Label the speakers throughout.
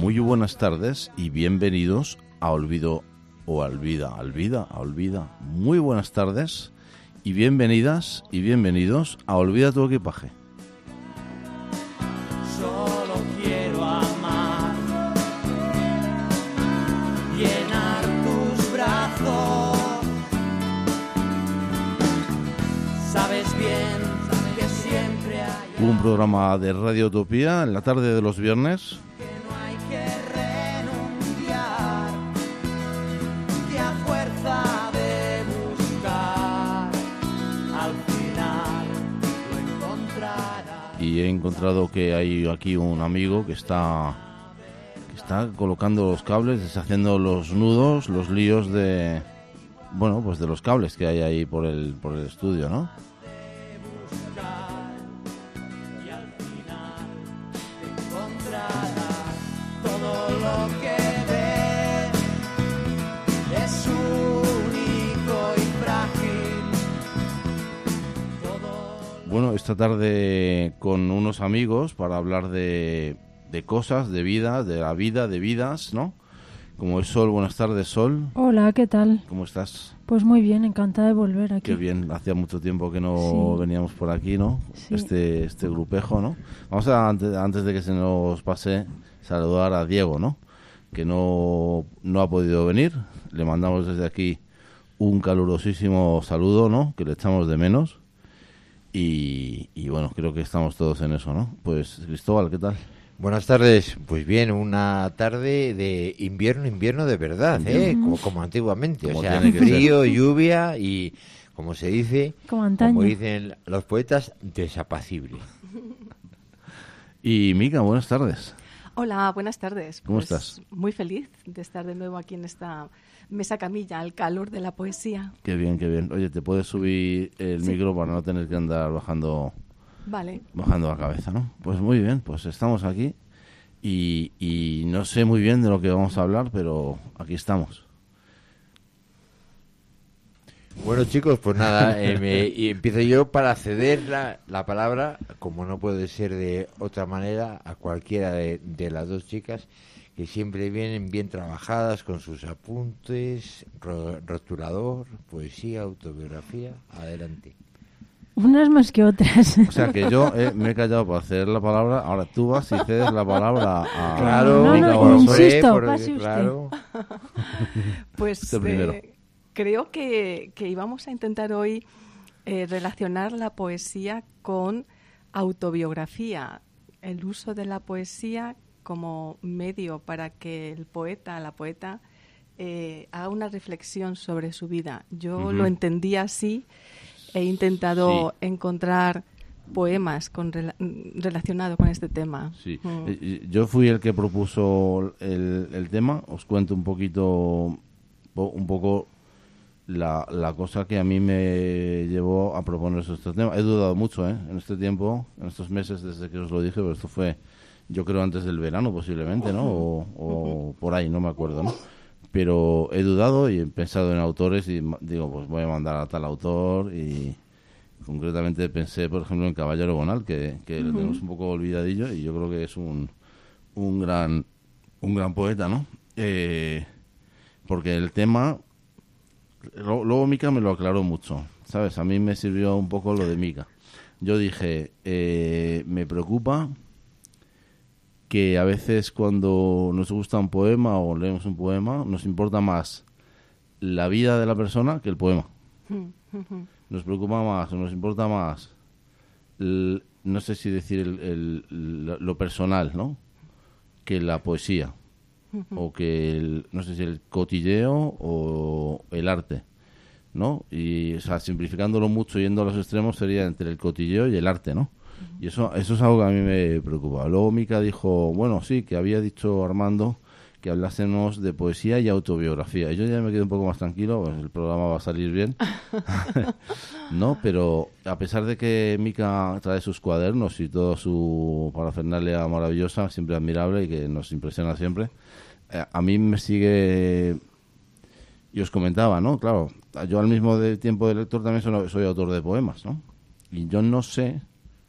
Speaker 1: Muy buenas tardes y bienvenidos a Olvido o Olvida. Muy buenas tardes y bienvenidas y bienvenidos a Olvida tu equipaje.
Speaker 2: Solo quiero amar, llenar tus brazos. Sabes bien que siempre hay
Speaker 1: Un programa de Radio Utopía en la tarde de los viernes.
Speaker 2: que no hay que renunciar, que a fuerza de buscar, al final lo encontrarás.
Speaker 1: Y he encontrado que hay aquí un amigo que está colocando los cables, deshaciendo los nudos, los líos de, bueno, pues de los cables que hay ahí por el estudio, ¿no?
Speaker 2: Y al final encontrarás todo lo que ves es único y frágil.
Speaker 1: Bueno, esta tarde con unos amigos para hablar de cosas, de vida, de la vida, de vidas, ¿no? Como es Sol, buenas tardes, Sol.
Speaker 3: Hola, ¿qué tal?
Speaker 1: ¿Cómo estás?
Speaker 3: Pues muy bien, encantada de volver aquí.
Speaker 1: Qué bien, hacía mucho tiempo que no
Speaker 3: Sí.
Speaker 1: veníamos por aquí, ¿no?
Speaker 3: Sí.
Speaker 1: Este grupejo, ¿no? Vamos a, antes de que se nos pase, saludar a Diego, ¿no? Que no ha podido venir. Le mandamos desde aquí un calurosísimo saludo, ¿no? Que le echamos de menos. Y bueno, creo que estamos todos en eso, ¿no? Pues Cristóbal, ¿qué tal?
Speaker 4: Buenas tardes. Pues bien, una tarde de invierno de verdad, como antiguamente.
Speaker 1: Como
Speaker 4: o sea,
Speaker 1: tiene que
Speaker 4: frío, lluvia y, como se dice,
Speaker 3: Como antaño.
Speaker 4: como dicen los poetas, desapacible.
Speaker 1: Y Mica, buenas tardes.
Speaker 5: Hola, buenas tardes.
Speaker 1: ¿Cómo
Speaker 5: Pues,
Speaker 1: estás?
Speaker 5: Muy feliz de estar de nuevo aquí en esta mesa camilla, al calor de la poesía.
Speaker 1: Qué bien, qué bien. Oye, ¿te puedes subir el
Speaker 5: Sí.
Speaker 1: micro para no tener que andar bajando
Speaker 5: Vale.
Speaker 1: la cabeza, ¿no? Pues muy bien, pues estamos aquí y no sé muy bien de lo que vamos a hablar, pero aquí estamos.
Speaker 4: Bueno, chicos, pues nada, y empiezo yo para ceder la palabra, como no puede ser de otra manera, a cualquiera de las dos chicas que siempre vienen bien trabajadas con sus apuntes, rotulador, poesía, autobiografía. Adelante.
Speaker 3: Unas más que otras.
Speaker 1: O sea que yo me he callado para ceder la palabra, ahora tú vas y cedes la palabra a
Speaker 4: Claro,
Speaker 3: No,
Speaker 1: Mica
Speaker 3: no,
Speaker 1: Guarasoli.
Speaker 3: insisto, pase usted.
Speaker 4: claro.
Speaker 5: Pues
Speaker 1: Usted primero.
Speaker 5: creo que íbamos a intentar hoy relacionar la poesía con autobiografía, el uso de la poesía como medio para que el poeta, la poeta, haga una reflexión sobre su vida. Yo
Speaker 1: Ujú.
Speaker 5: lo entendí así. He intentado
Speaker 1: Sí.
Speaker 5: encontrar poemas relacionados con este tema.
Speaker 1: Sí.
Speaker 5: Mm.
Speaker 1: Yo fui el que propuso el tema. Os cuento un poco la cosa que a mí me llevó a proponer este tema. He dudado mucho, en este tiempo, en estos meses desde que os lo dije, pero esto fue, yo creo, antes del verano posiblemente, ¿no? O por ahí, no me acuerdo, ¿no? Pero he dudado y he pensado en autores y digo, pues voy a mandar a tal autor y concretamente pensé, por ejemplo, en Caballero Bonal, que lo tenemos un poco olvidadillo y yo creo que es un gran poeta, ¿no? Porque el tema, luego Mica me lo aclaró mucho, ¿sabes? A mí me sirvió un poco lo de Mica. Yo dije, me preocupa que a veces cuando nos gusta un poema o leemos un poema, nos importa más la vida de la persona que el poema. Nos preocupa más, o nos importa más, no sé si decir lo personal, ¿no? Que la poesía. O que, no sé si el cotilleo o el arte, ¿no? Y, o sea, simplificándolo mucho, yendo a los extremos, sería entre el cotilleo y el arte, ¿no? Y eso es algo que a mí me preocupa. Luego Mica dijo, bueno, sí, que había dicho Armando que hablásemos de poesía y autobiografía. Y yo ya me quedé un poco más tranquilo, pues el programa va a salir bien. No, pero a pesar de que Mica trae sus cuadernos y todo su parafernalia maravillosa, siempre admirable y que nos impresiona siempre, a mí me sigue... Y os comentaba, ¿no? Claro, yo al mismo tiempo de lector también soy autor de poemas, ¿no? Y yo no sé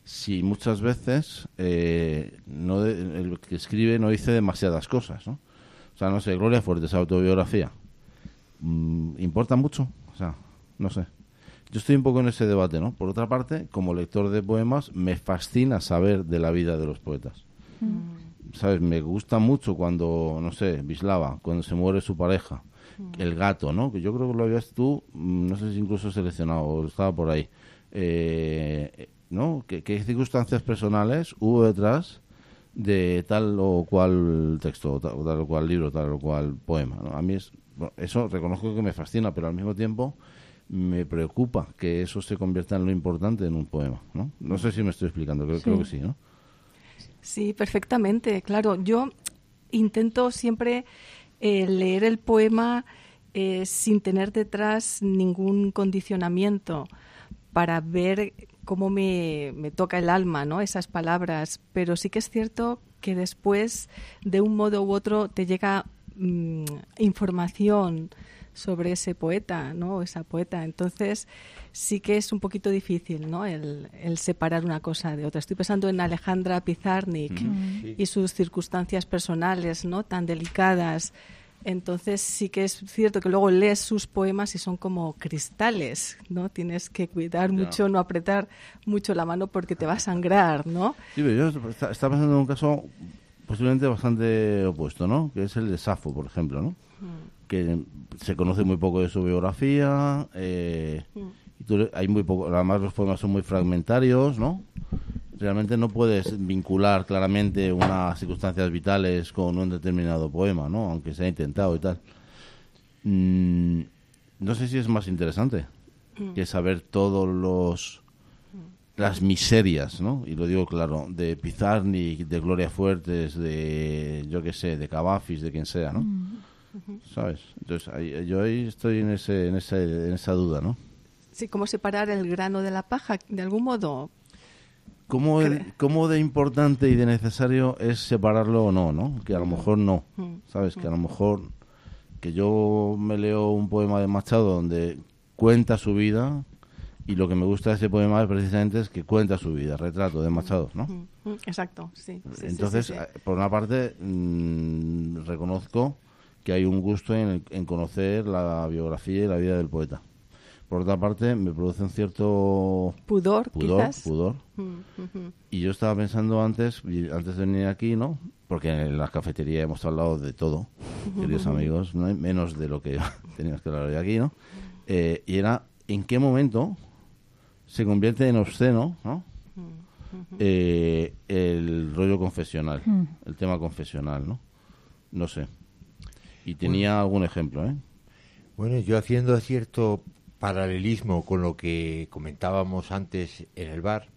Speaker 1: si muchas veces el que escribe no dice demasiadas cosas, ¿no? O sea, no sé, Gloria Fuertes, autobiografía. ¿Importa mucho? O sea, no sé. Yo estoy un poco en ese debate, ¿no? Por otra parte, como lector de poemas, me fascina saber de la vida de los poetas. ¿Sabes? Me gusta mucho cuando, no sé, Wisława, cuando se muere su pareja, el gato, ¿no? Que yo creo que lo habías tú, no sé si incluso seleccionado o estaba por ahí. ¿No? ¿Qué circunstancias personales hubo detrás de tal o cual texto, tal o cual libro, tal o cual poema, ¿no? A mí eso reconozco que me fascina, pero al mismo tiempo me preocupa que eso se convierta en lo importante en un poema, ¿no? No sé si me estoy explicando, creo que sí, ¿no?
Speaker 5: Sí, perfectamente, claro. Yo intento siempre leer el poema sin tener detrás ningún condicionamiento, para ver cómo me toca el alma, ¿no? Esas palabras. Pero sí que es cierto que después, de un modo u otro, te llega información sobre ese poeta, ¿no? Esa poeta. Entonces, sí que es un poquito difícil, ¿no? El separar una cosa de otra. Estoy pensando en Alejandra Pizarnik y sus circunstancias personales, ¿no? Tan delicadas. Entonces sí que es cierto que luego lees sus poemas y son como cristales, ¿no? Tienes que cuidar mucho, no apretar mucho la mano porque te va a sangrar, ¿no?
Speaker 1: Sí, pero yo estaba pensando en un caso posiblemente bastante opuesto, ¿no? Que es el de Safo, por ejemplo, ¿no? Que se conoce muy poco de su biografía, y hay muy poco, además los poemas son muy fragmentarios, ¿no? Realmente no puedes vincular claramente unas circunstancias vitales con un determinado poema, ¿no? Aunque se ha intentado y tal. No sé si es más interesante que saber todos las miserias, ¿no? Y lo digo claro, de Pizarnik, de Gloria Fuertes, de, yo qué sé, de Cavafis, de quien sea, ¿no? ¿Sabes? Entonces, yo ahí estoy en esa duda, ¿no?
Speaker 5: Sí, ¿cómo separar el grano de la paja, de algún modo?
Speaker 1: ¿Cómo de importante y de necesario es separarlo o no, ¿no? Que a lo mejor no, ¿sabes? Que a lo mejor que yo me leo un poema de Machado donde cuenta su vida y lo que me gusta de ese poema precisamente es que cuenta su vida, retrato de Machado, ¿no?
Speaker 5: Exacto, sí.
Speaker 1: Entonces, por una parte, reconozco que hay un gusto en conocer la biografía y la vida del poeta. Por otra parte, me produce un cierto
Speaker 5: pudor. Quizás.
Speaker 1: Y yo estaba pensando antes de venir aquí, ¿no? Porque en la cafetería hemos hablado de todo, queridos amigos, no hay menos de lo que teníamos que hablar hoy aquí, ¿no? Y era, ¿en qué momento se convierte en obsceno, ¿no? El rollo confesional, el tema confesional, ¿no? No sé. Y tenía algún ejemplo, ¿eh?
Speaker 4: Bueno, yo haciendo cierto paralelismo con lo que comentábamos antes en el bar,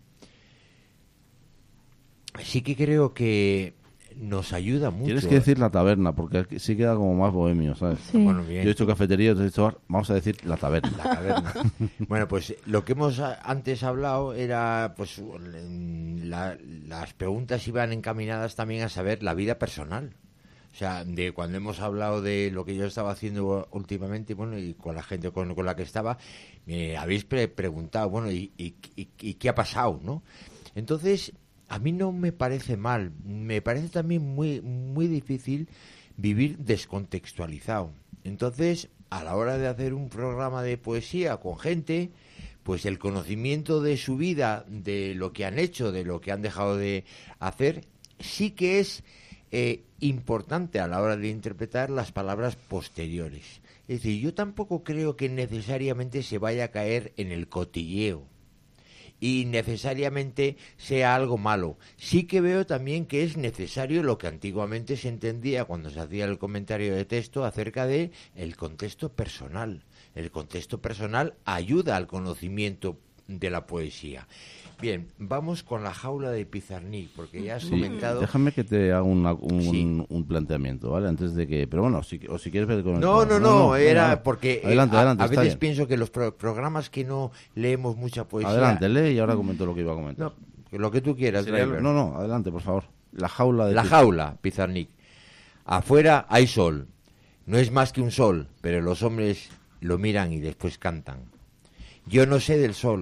Speaker 4: sí que creo que nos ayuda mucho.
Speaker 1: Tienes que decir la taberna, porque aquí sí queda como más bohemio, ¿sabes?
Speaker 3: Sí.
Speaker 4: Bueno, bien.
Speaker 1: Yo he hecho cafetería, tú has hecho bar, vamos a decir la taberna.
Speaker 4: La taberna. Bueno, pues lo que hemos antes hablado era, pues, las preguntas iban encaminadas también a saber la vida personal. O sea, de cuando hemos hablado de lo que yo estaba haciendo últimamente, bueno, y con la gente con la que estaba, me habéis preguntado, bueno, ¿y qué ha pasado, no? Entonces, a mí no me parece mal, me parece también muy, muy difícil vivir descontextualizado. Entonces, a la hora de hacer un programa de poesía con gente, pues el conocimiento de su vida, de lo que han hecho, de lo que han dejado de hacer, sí que es importante a la hora de interpretar las palabras posteriores. Es decir, yo tampoco creo que necesariamente se vaya a caer en el cotilleo y necesariamente sea algo malo. Sí que veo también que es necesario lo que antiguamente se entendía cuando se hacía el comentario de texto acerca de el contexto personal. El contexto personal ayuda al conocimiento de la poesía. Bien, vamos con la jaula de Pizarnik, porque ya has comentado...
Speaker 1: Déjame que te haga un planteamiento, ¿vale? Antes de que... Pero bueno, si quieres ver con el...
Speaker 4: No, era porque
Speaker 1: adelante,
Speaker 4: a
Speaker 1: está
Speaker 4: veces
Speaker 1: bien.
Speaker 4: pienso que los programas que no leemos mucha poesía...
Speaker 1: Adelante, lee y ahora comento lo que iba a comentar.
Speaker 4: No, lo que tú quieras, Driver.
Speaker 1: No, adelante, por favor. La jaula de...
Speaker 4: La jaula, Pizarnik. Afuera hay sol. No es más que un sol, pero los hombres lo miran y después cantan. Yo no sé del sol,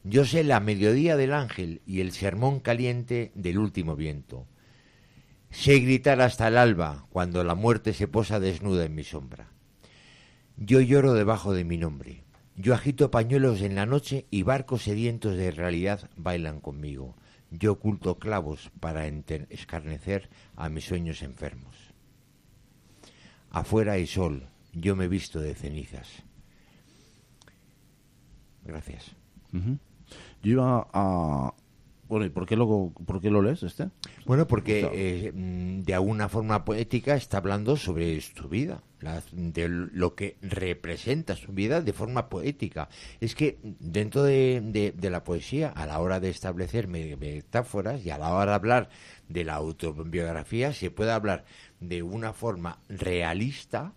Speaker 4: Yo sé la mediodía del ángel y el sermón caliente del último viento. Sé gritar hasta el alba cuando la muerte se posa desnuda en mi sombra. Yo lloro debajo de mi nombre. Yo agito pañuelos en la noche y barcos sedientos de realidad bailan conmigo. Yo oculto clavos para escarnecer a mis sueños enfermos. Afuera hay sol, yo me visto de cenizas. Gracias.
Speaker 1: Ujú. Yo iba a... Bueno, ¿y por qué lo lees este?
Speaker 4: Bueno, porque de alguna forma poética está hablando sobre su vida, de lo que representa su vida de forma poética. Es que dentro de la poesía, a la hora de establecer metáforas y a la hora de hablar de la autobiografía, se puede hablar de una forma realista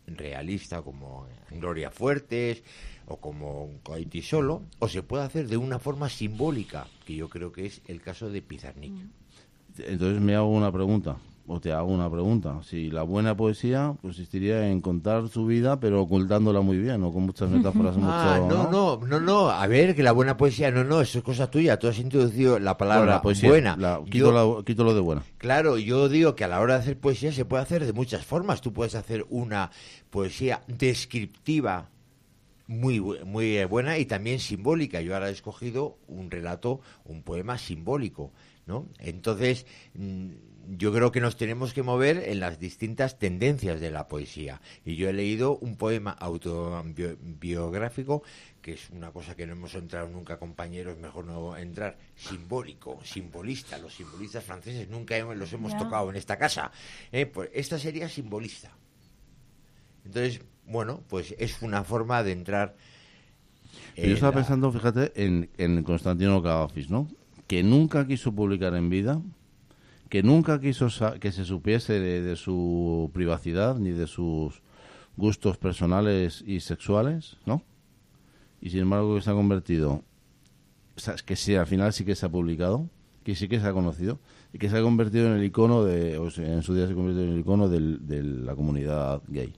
Speaker 4: como Gloria Fuertes o como Coiti Solo, o se puede hacer de una forma simbólica, que yo creo que es el caso de Pizarnik.
Speaker 1: Entonces me hago una pregunta, o te hago una pregunta. Si la buena poesía consistiría en contar su vida, pero ocultándola muy bien, o con muchas metáforas.
Speaker 4: No. A ver, que la buena poesía, no, eso es cosa tuya. Tú has introducido la palabra
Speaker 1: la poesía,
Speaker 4: buena.
Speaker 1: Quito lo de buena.
Speaker 4: Claro, yo digo que a la hora de hacer poesía se puede hacer de muchas formas. Tú puedes hacer una poesía descriptiva muy buena y también simbólica. Yo ahora he escogido un relato, un poema simbólico, ¿no? Entonces, yo creo que nos tenemos que mover en las distintas tendencias de la poesía. Y yo he leído un poema autobiográfico, que es una cosa que no hemos entrado nunca, compañeros, mejor no entrar, simbólico, simbolista. Los simbolistas franceses nunca los hemos tocado en esta casa. Pues esta sería simbolista. Entonces, bueno, pues es una forma de entrar.
Speaker 1: Yo estaba pensando, fíjate, en Constantino Cavafis, ¿no? Que nunca quiso publicar en vida, que nunca quiso que se supiese de su privacidad ni de sus gustos personales y sexuales, ¿no? Y sin embargo que se ha convertido, o sea, que sí, al final sí que se ha publicado, que sí que se ha conocido y que se ha convertido en el icono en su día se convirtió en el icono de la comunidad gay.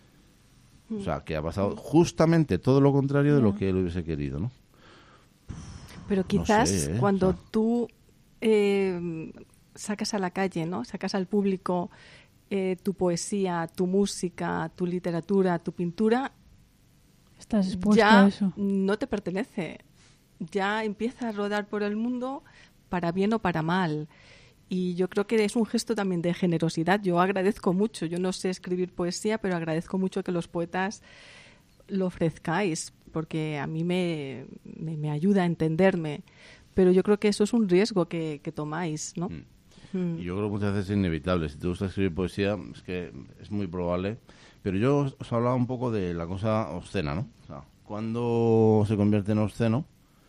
Speaker 1: O sea, que ha pasado justamente todo lo contrario de lo que él hubiese querido, ¿no?
Speaker 5: Pero quizás
Speaker 1: no sé,
Speaker 5: cuando
Speaker 1: o sea,
Speaker 5: tú sacas a la calle, ¿no? Sacas al público tu poesía, tu música, tu literatura, tu pintura,
Speaker 3: Estás expuesto
Speaker 5: ya
Speaker 3: a eso.
Speaker 5: no te pertenece. Ya empieza a rodar por el mundo para bien o para mal. Y yo creo que es un gesto también de generosidad. Yo agradezco mucho. Yo no sé escribir poesía, pero agradezco mucho que los poetas lo ofrezcáis, porque a mí me ayuda a entenderme. Pero yo creo que eso es un riesgo que tomáis, ¿no?
Speaker 1: Y yo creo que muchas veces es inevitable. Si te gusta escribir poesía, es que es muy probable. Pero yo os hablaba un poco de la cosa obscena, ¿no? O sea, cuando se convierte en obsceno,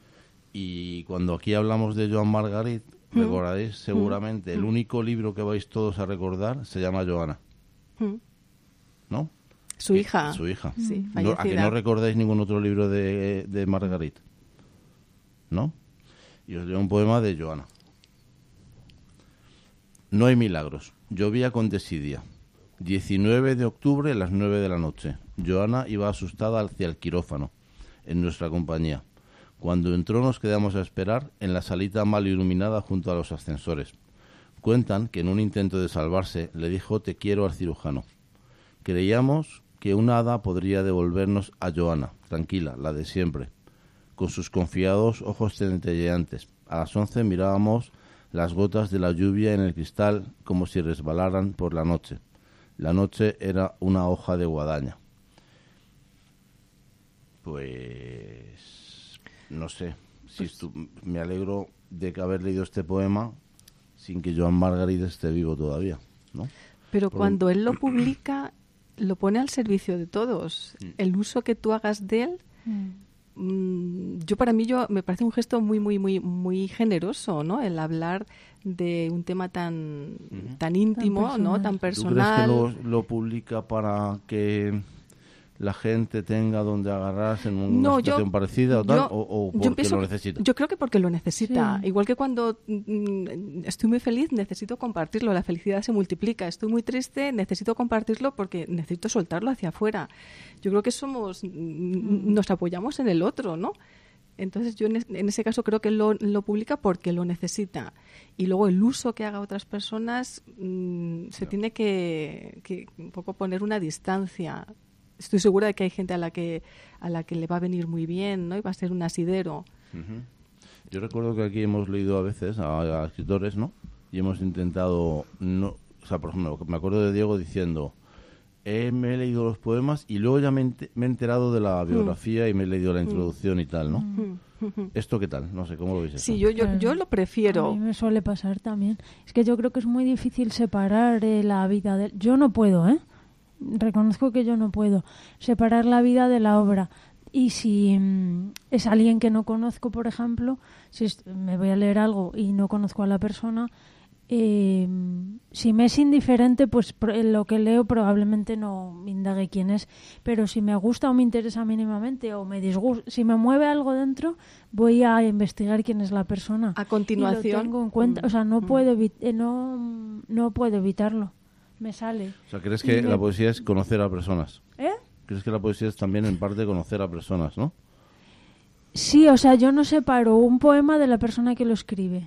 Speaker 1: y cuando aquí hablamos de Joan Margarit, recordaréis seguramente el único libro que vais todos a recordar se llama Joana, ¿no?
Speaker 5: Su hija.
Speaker 1: Su hija.
Speaker 5: Sí,
Speaker 1: ¿A que
Speaker 5: fallecida.
Speaker 1: no recordáis ningún otro libro de Margarit? ¿No? Y os leo un poema de Joana. No hay milagros. Llovía con desidia. 19 de octubre a las 9 de la noche. Joana iba asustada hacia el quirófano, en nuestra compañía. Cuando entró nos quedamos a esperar en la salita mal iluminada junto a los ascensores. Cuentan que en un intento de salvarse le dijo te quiero al cirujano. Creíamos que una hada podría devolvernos a Joana, tranquila, la de siempre, con sus confiados ojos centelleantes. A las 11 mirábamos las gotas de la lluvia en el cristal como si resbalaran por la noche. La noche era una hoja de guadaña. Pues no sé, me alegro de que haber leído este poema sin que Joan Margarit esté vivo todavía, ¿no?
Speaker 5: Pero cuando él lo publica, lo pone al servicio de todos. El uso que tú hagas de él, para mí me parece un gesto muy generoso, ¿no? El hablar de un tema tan íntimo,
Speaker 3: Tan
Speaker 5: ¿no? Tan
Speaker 1: ¿Tú crees
Speaker 5: personal.
Speaker 1: que lo publica para que la gente tenga donde agarrarse en una
Speaker 5: No,
Speaker 1: situación parecida o tal, o
Speaker 5: yo
Speaker 1: porque
Speaker 5: pienso
Speaker 1: lo necesita?
Speaker 5: Yo creo que porque lo necesita.
Speaker 3: Sí.
Speaker 5: Igual que cuando estoy muy feliz, necesito compartirlo. La felicidad se multiplica. Estoy muy triste, necesito compartirlo porque necesito soltarlo hacia afuera. Yo creo que nos apoyamos en el otro, ¿no? Entonces yo en ese caso creo que lo publica porque lo necesita. Y luego el uso que haga otras personas se tiene que un poco poner una distancia. Estoy segura de que hay gente a la que le va a venir muy bien, ¿no? Y va a ser un asidero.
Speaker 1: Ujú. Yo recuerdo que aquí hemos leído a veces a escritores, ¿no? Y hemos intentado, no, o sea, por ejemplo, me acuerdo de Diego diciendo, me he leído los poemas y luego ya me he enterado de la biografía y me he leído la introducción y tal, ¿no? ¿Esto qué tal? No sé, ¿cómo lo veis eso?
Speaker 5: Sí, yo lo prefiero.
Speaker 3: A mí me suele pasar también. Es que yo creo que es muy difícil separar la vida de... Yo no puedo, ¿eh? Reconozco que yo no puedo separar la vida de la obra. Y si es alguien que no conozco, por ejemplo, si me voy a leer algo y no conozco a la persona, si me es indiferente, pues lo que leo probablemente no me indague quién es. Pero si me gusta o me interesa mínimamente o me disgusta, si me mueve algo dentro, voy a investigar quién es la persona.
Speaker 5: A continuación.
Speaker 3: Y lo tengo en cuenta. O sea, no puedo no puedo evitarlo. Me sale.
Speaker 1: O sea, ¿crees que la poesía es conocer a personas?
Speaker 3: ¿Eh?
Speaker 1: ¿Crees que la poesía es también en parte conocer a personas, no?
Speaker 3: Sí, o sea, yo no separo un poema de la persona que lo escribe.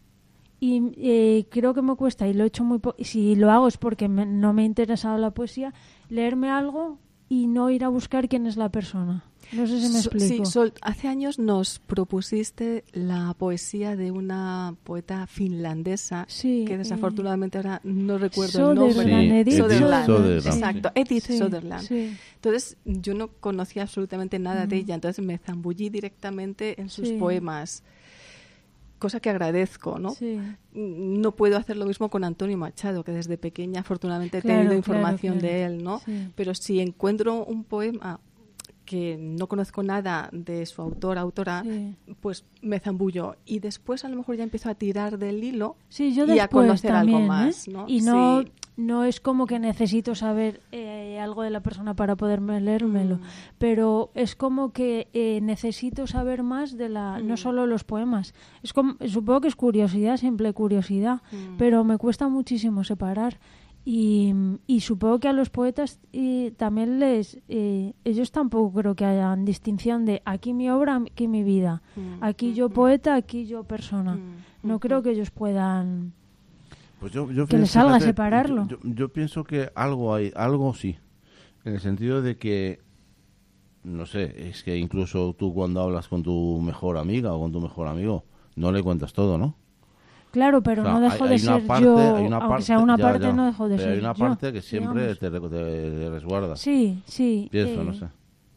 Speaker 3: Y creo que me cuesta, y lo he hecho si lo hago es porque no me ha interesado la poesía, leerme algo y no ir a buscar quién es la persona. No sé si me explico.
Speaker 5: Sí, Sol, hace años nos propusiste la poesía de una poeta finlandesa,
Speaker 3: Sí,
Speaker 5: que desafortunadamente ahora no recuerdo el nombre.
Speaker 3: Soderland,
Speaker 1: Sí,
Speaker 3: Edith
Speaker 1: Edith Soderland.
Speaker 5: Exacto, Edith
Speaker 3: Sí,
Speaker 5: Soderland.
Speaker 3: sí.
Speaker 5: Entonces yo no conocía absolutamente nada de ella, entonces me zambullí directamente en sus
Speaker 3: Sí.
Speaker 5: poemas, cosa que agradezco, ¿no?
Speaker 3: Sí.
Speaker 5: No puedo hacer lo mismo con Antonio Machado, que desde pequeña afortunadamente he
Speaker 3: Claro,
Speaker 5: tenido
Speaker 3: claro,
Speaker 5: información
Speaker 3: claro.
Speaker 5: de él, ¿no?
Speaker 3: Sí.
Speaker 5: Pero si encuentro un poema que no conozco nada de su autora,
Speaker 3: Sí.
Speaker 5: pues me zambullo. Y después a lo mejor ya empiezo a tirar del hilo
Speaker 3: Sí, yo
Speaker 5: y a
Speaker 3: después
Speaker 5: conocer
Speaker 3: también,
Speaker 5: algo más, ¿no?
Speaker 3: Y no,
Speaker 5: Sí.
Speaker 3: no es como que necesito saber algo de la persona para poderme leérmelo, pero es como que necesito saber más de no solo los poemas. Es como, supongo que es curiosidad, simple curiosidad, pero me cuesta muchísimo separar. Y supongo que a los poetas también ellos tampoco creo que hayan distinción de aquí mi obra, aquí mi vida, aquí yo poeta, aquí yo persona. No creo que ellos puedan
Speaker 1: Pues yo
Speaker 3: que les salga
Speaker 1: fíjate,
Speaker 3: separarlo.
Speaker 1: Yo pienso que algo sí, en el sentido de que, no sé, es que incluso tú cuando hablas con tu mejor amiga o con tu mejor amigo, no le cuentas todo, ¿no?
Speaker 3: Claro, pero
Speaker 1: O sea,
Speaker 3: no dejo de ser yo, aunque sea una parte, no dejo de
Speaker 1: pero
Speaker 3: ser
Speaker 1: hay una
Speaker 3: yo,
Speaker 1: parte que siempre
Speaker 3: digamos.
Speaker 1: te resguarda.
Speaker 3: Sí, sí.
Speaker 1: Pienso, no sé.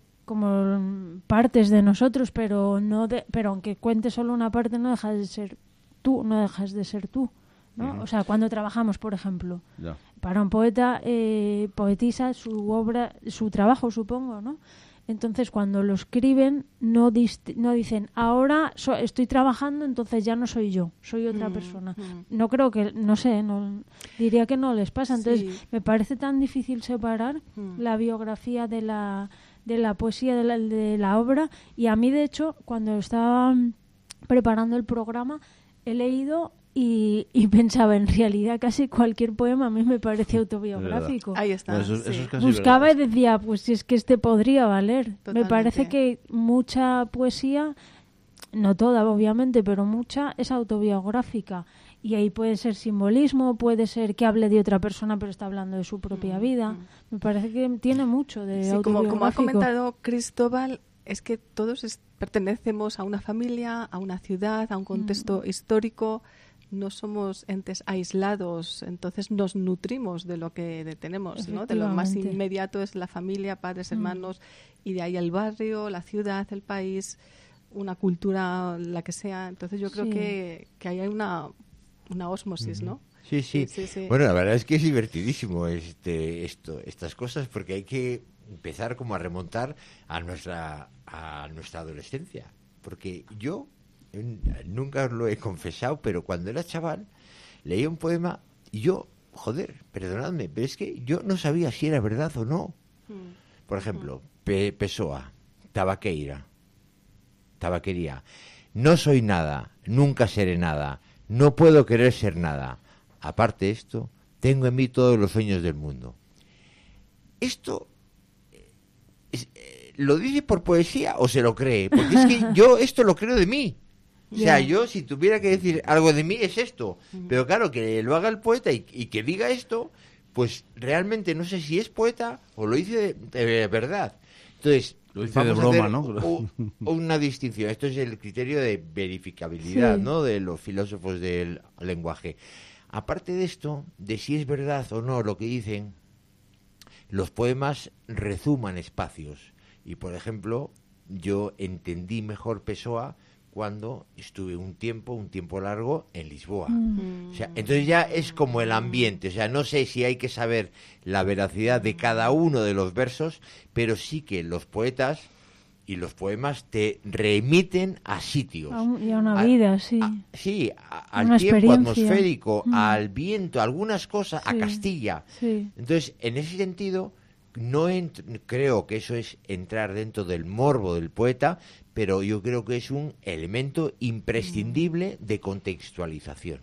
Speaker 3: Como partes de nosotros, pero pero aunque cuentes solo una parte, no dejas de ser tú, no dejas de ser tú, ¿no? O sea, cuando trabajamos, por ejemplo,
Speaker 1: Ya.
Speaker 3: para un poeta poetiza su obra, su trabajo, supongo, ¿no? Entonces, cuando lo escriben, no dicen, ahora estoy trabajando, entonces ya no soy yo, soy otra persona. No creo que, no sé, diría que no les pasa. Entonces,
Speaker 5: Sí.
Speaker 3: me parece tan difícil separar la biografía de la poesía, de la obra. Y a mí, de hecho, cuando estaba preparando el programa, he leído y pensaba, en realidad, casi cualquier poema a mí me parece autobiográfico.
Speaker 5: Ahí está.
Speaker 1: No, eso
Speaker 5: sí.
Speaker 1: es casi
Speaker 3: Buscaba
Speaker 1: verdad.
Speaker 3: y decía, pues si es que este podría valer.
Speaker 5: Totalmente.
Speaker 3: Me parece que mucha poesía, no toda obviamente, pero mucha es autobiográfica. Y ahí puede ser simbolismo, puede ser que hable de otra persona pero está hablando de su propia vida. Me parece que tiene mucho de
Speaker 5: Sí, como ha
Speaker 3: autobiográfico.
Speaker 5: comentado Cristóbal, es que todos pertenecemos a una familia, a una ciudad, a un contexto histórico. No somos entes aislados, entonces nos nutrimos de lo que tenemos, ¿no? De lo más
Speaker 3: Efectivamente.
Speaker 5: inmediato es la familia, padres, hermanos, y de ahí el barrio, la ciudad, el país, una cultura, la que sea. Entonces yo creo
Speaker 3: Sí.
Speaker 5: que ahí hay una ósmosis, ¿no?
Speaker 4: Sí, sí.
Speaker 5: Sí, sí.
Speaker 4: Bueno, la verdad es que es divertidísimo estas cosas, porque hay que empezar como a remontar a nuestra adolescencia. Porque yo nunca os lo he confesado, pero cuando era chaval leía un poema y yo, joder, perdonadme, pero es que yo no sabía si era verdad o no. Por ejemplo, Pessoa, tabaquería. No soy nada, nunca seré nada, no puedo querer ser nada. Aparte de esto, tengo en mí todos los sueños del mundo. Esto ¿lo dice por poesía o se lo cree? Porque es que yo esto lo creo de mí. O sea,
Speaker 3: Ya.
Speaker 4: yo si tuviera que decir algo de mí es esto. Pero claro, que lo haga el poeta y que diga esto, pues realmente no sé si es poeta o lo dice de verdad. Entonces,
Speaker 1: Lo dice de
Speaker 4: vamos a
Speaker 1: broma,
Speaker 4: hacer
Speaker 1: ¿no?
Speaker 4: una distinción. Esto es el criterio de verificabilidad,
Speaker 3: Sí.
Speaker 4: ¿no? De los filósofos del lenguaje. Aparte de esto, de si es verdad o no lo que dicen, los poemas rezuman espacios. Y, por ejemplo, yo entendí mejor Pessoa cuando estuve un tiempo largo en Lisboa. O sea, entonces ya es como el ambiente. O sea, no sé si hay que saber la veracidad de cada uno de los versos, pero sí que los poetas y los poemas te remiten a sitios.
Speaker 3: Y a una vida, sí.
Speaker 4: Sí, al
Speaker 3: Una
Speaker 4: tiempo
Speaker 3: experiencia.
Speaker 4: atmosférico, al viento, a algunas cosas, a
Speaker 3: Sí.
Speaker 4: Castilla.
Speaker 3: Sí.
Speaker 4: Entonces, en ese sentido, no creo que eso es entrar dentro del morbo del poeta, pero yo creo que es un elemento imprescindible de contextualización.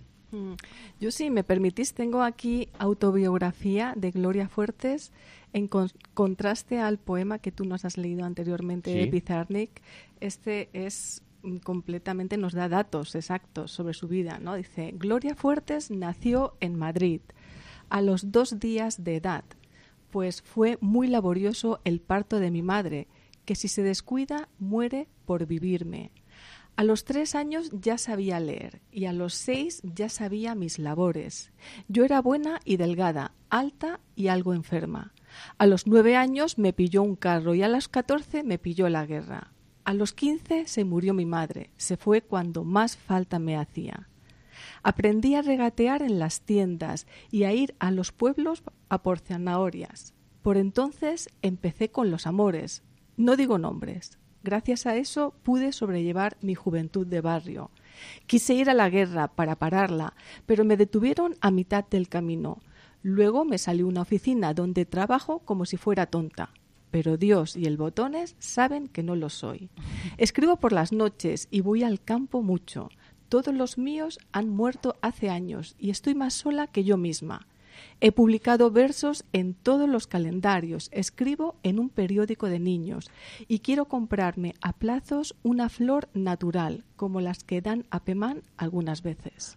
Speaker 5: Yo, si me permitís, tengo aquí autobiografía de Gloria Fuertes en contraste al poema que tú nos has leído anteriormente
Speaker 4: Sí.
Speaker 5: de Pizarnik. Este es completamente, nos da datos exactos sobre su vida, ¿no? Dice, Gloria Fuertes nació en Madrid a los 2 días de edad, pues fue muy laborioso el parto de mi madre, que si se descuida muere por vivirme. A los 3 años ya sabía leer y a los 6 ya sabía mis labores. Yo era buena y delgada, alta y algo enferma. A los 9 años me pilló un carro y a los 14 me pilló la guerra. A los 15 se murió mi madre, se fue cuando más falta me hacía. Aprendí a regatear en las tiendas y a ir a los pueblos a por zanahorias. Por entonces empecé con los amores, no digo nombres. Gracias a eso pude sobrellevar mi juventud de barrio. Quise ir a la guerra para pararla, pero me detuvieron a mitad del camino. Luego me salió una oficina donde trabajo como si fuera tonta. Pero Dios y el botones saben que no lo soy. Escribo por las noches y voy al campo mucho. Todos los míos han muerto hace años y estoy más sola que yo misma. He publicado versos en todos los calendarios, escribo en un periódico de niños y quiero comprarme a plazos una flor natural, como las que dan a Pemán algunas veces.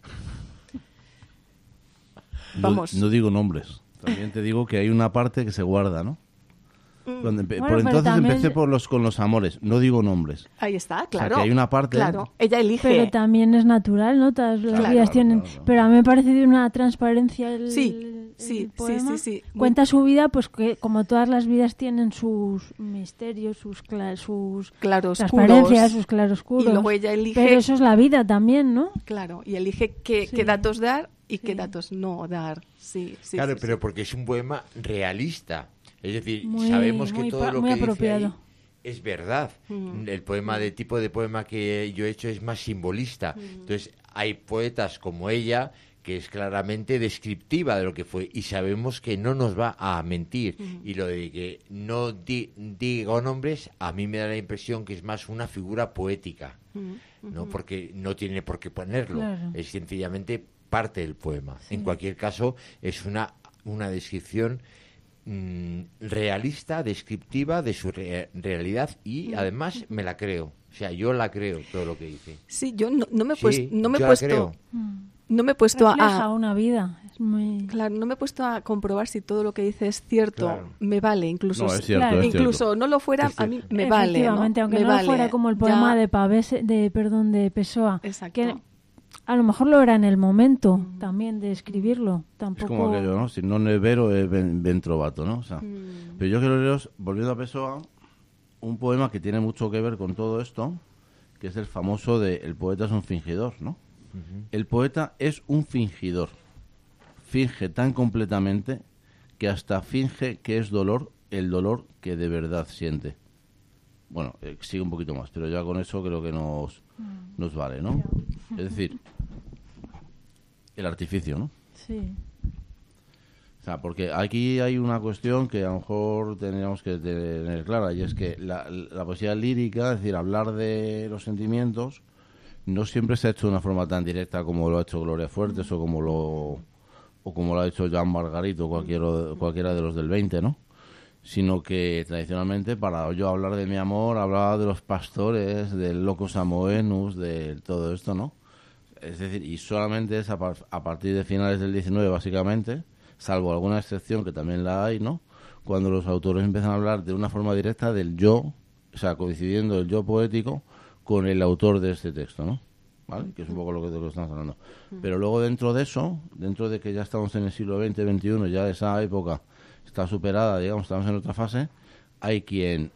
Speaker 5: Vamos.
Speaker 1: No digo nombres. También te digo que hay una parte que se guarda, ¿no? Por
Speaker 3: pero
Speaker 1: entonces
Speaker 3: también-
Speaker 1: empecé con los amores. No digo nombres.
Speaker 5: Ahí está,
Speaker 1: sea,
Speaker 5: claro.
Speaker 1: que hay una parte-
Speaker 5: Claro, ella elige.
Speaker 3: Pero también es natural, ¿no? Todas las
Speaker 5: Claro,
Speaker 3: vidas
Speaker 1: claro,
Speaker 3: tienen...
Speaker 1: claro.
Speaker 3: Pero a mí me parece de una transparencia el,
Speaker 5: Sí,
Speaker 3: el
Speaker 5: sí,
Speaker 3: poema.
Speaker 5: sí.
Speaker 3: Cuenta su vida, pues que como todas las vidas tienen sus misterios, sus
Speaker 5: Claroscuros.
Speaker 3: transparencias, sus claroscuros.
Speaker 5: Y luego ella elige-
Speaker 3: Pero eso es la vida también, ¿no?
Speaker 5: Claro, y elige qué
Speaker 3: Sí.
Speaker 5: datos dar y qué
Speaker 3: Sí.
Speaker 5: datos no dar. Sí, sí.
Speaker 4: Claro,
Speaker 5: sí,
Speaker 4: pero
Speaker 5: sí.
Speaker 4: porque es un poema realista. Es decir,
Speaker 3: Muy-
Speaker 4: sabemos que
Speaker 3: muy
Speaker 4: todo lo
Speaker 3: muy
Speaker 4: que dice ahí
Speaker 3: apropiado.
Speaker 4: es verdad. El poema de tipo de poema que yo he hecho es más simbolista. Entonces, hay poetas como ella que es claramente descriptiva de lo que fue y sabemos que no nos va a mentir. Y lo de que no digo nombres, a mí me da la impresión que es más una figura poética, ¿no? Porque no tiene por qué ponerlo.
Speaker 3: Claro.
Speaker 4: Es sencillamente parte del poema. En cualquier caso, es una descripción realista, descriptiva de su realidad y además me la creo. O sea, yo la creo todo lo que dice.
Speaker 5: Sí, yo no me he
Speaker 4: Sí,
Speaker 5: puesto, no me he
Speaker 4: yo la
Speaker 5: puesto,
Speaker 4: creo.
Speaker 5: no me he puesto
Speaker 3: Refleja
Speaker 5: a,
Speaker 3: una vida. Es muy...
Speaker 5: claro, no me he puesto a comprobar si todo lo que dice es cierto.
Speaker 4: Claro.
Speaker 5: Me vale, incluso,
Speaker 1: No, es cierto,
Speaker 3: Claro.
Speaker 1: es
Speaker 5: incluso
Speaker 1: cierto.
Speaker 5: no lo fuera,
Speaker 4: Es
Speaker 5: a mí
Speaker 4: cierto.
Speaker 5: me vale, ¿no?
Speaker 3: Efectivamente, aunque
Speaker 5: Me
Speaker 3: no
Speaker 5: vale.
Speaker 3: fuera como el poema
Speaker 5: Ya-
Speaker 3: de Pavés, de Pessoa.
Speaker 5: Exacto.
Speaker 3: Que a lo mejor lo era en el momento también de escribirlo.
Speaker 1: Es
Speaker 3: Tampoco...
Speaker 1: como aquello, ¿no? Si non è vero, è ben trovato, ¿no? O sea, pero yo quiero leeros, volviendo a Pessoa, un poema que tiene mucho que ver con todo esto, que es el famoso de El poeta es un fingidor, ¿no? El poeta es un fingidor. Finge tan completamente que hasta finge que es dolor el dolor que de verdad siente. Bueno, sigue un poquito más, pero ya con eso creo que nos vale, ¿no? Es decir, el artificio, ¿no?
Speaker 3: Sí.
Speaker 1: O sea, porque aquí hay una cuestión que a lo mejor tendríamos que tener clara, y es que la poesía lírica, es decir, hablar de los sentimientos, no siempre se ha hecho de una forma tan directa como lo ha hecho Gloria Fuertes o como lo ha hecho Joan Margarit o cualquiera de los del 20, ¿no? sino que tradicionalmente para yo hablar de mi amor hablaba de los pastores, del locus amoenus, de todo esto, ¿no? Es decir, y solamente es a partir de finales del 19 básicamente, salvo alguna excepción que también la hay, ¿no? Cuando los autores empiezan a hablar de una forma directa del yo, o sea, coincidiendo el yo poético con el autor de este texto, ¿no? ¿Vale? Que es un poco lo que estamos hablando. Pero luego dentro de eso, dentro de que ya estamos en el siglo XX, XXI, ya esa época está superada, digamos, estamos en otra fase, hay quien,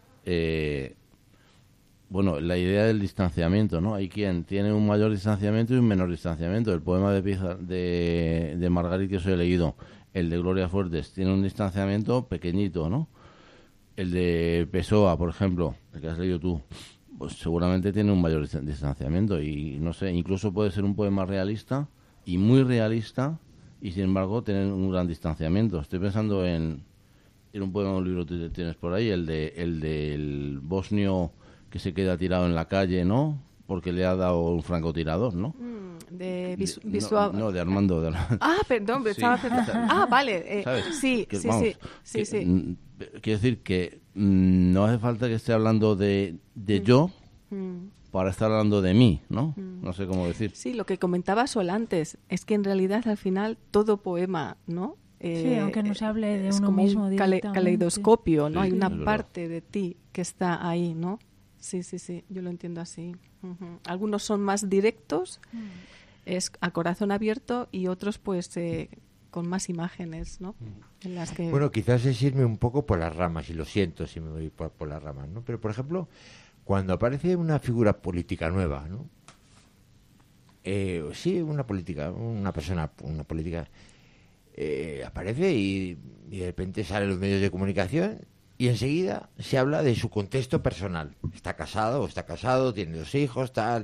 Speaker 1: bueno, la idea del distanciamiento, ¿no? Hay quien tiene un mayor distanciamiento y un menor distanciamiento. El poema de Margarit que os he leído, el de Gloria Fuertes, tiene un distanciamiento pequeñito, ¿no? El de Pessoa, por ejemplo, el que has leído tú, pues seguramente tiene un mayor distanciamiento y, no sé, incluso puede ser un poema realista y muy realista y, sin embargo, tener un gran distanciamiento. Estoy pensando en un poema, un libro que tienes por ahí, el del bosnio que se queda tirado en la calle, ¿no? Porque le ha dado un francotirador, ¿no?
Speaker 5: De
Speaker 1: No,
Speaker 5: visual.
Speaker 1: no, de Armando.
Speaker 5: Ah, perdón,
Speaker 1: Sí.
Speaker 5: estaba Ah, vale.
Speaker 1: ¿Sabes?
Speaker 5: Sí,
Speaker 1: Que,
Speaker 5: sí,
Speaker 1: vamos,
Speaker 5: sí,
Speaker 1: que,
Speaker 5: sí.
Speaker 1: Quiero decir que no hace falta que esté hablando de yo para estar hablando de mí, ¿no? No sé cómo decir.
Speaker 5: Sí, lo que comentaba Sol antes es que en realidad al final todo poema, ¿no?
Speaker 3: Sí, aunque no se hable de
Speaker 5: es
Speaker 3: uno
Speaker 5: como
Speaker 3: mismo
Speaker 5: un
Speaker 3: directamente.
Speaker 5: caleidoscopio, ¿no?
Speaker 1: Sí,
Speaker 5: Hay
Speaker 1: es
Speaker 5: una
Speaker 1: verdad.
Speaker 5: parte de ti que está ahí, ¿no? Sí, yo lo entiendo así. Ujú. Algunos son más directos, es a corazón abierto, y otros pues con más imágenes, ¿no? En las que...
Speaker 4: Bueno, quizás es irme un poco por las ramas, y lo siento si me voy por las ramas, ¿no? Pero, por ejemplo, cuando aparece una figura política nueva, ¿no? Sí, una persona política, aparece y de repente salen los medios de comunicación y enseguida se habla de su contexto personal. Está casado o está casado, tiene 2 hijos, tal.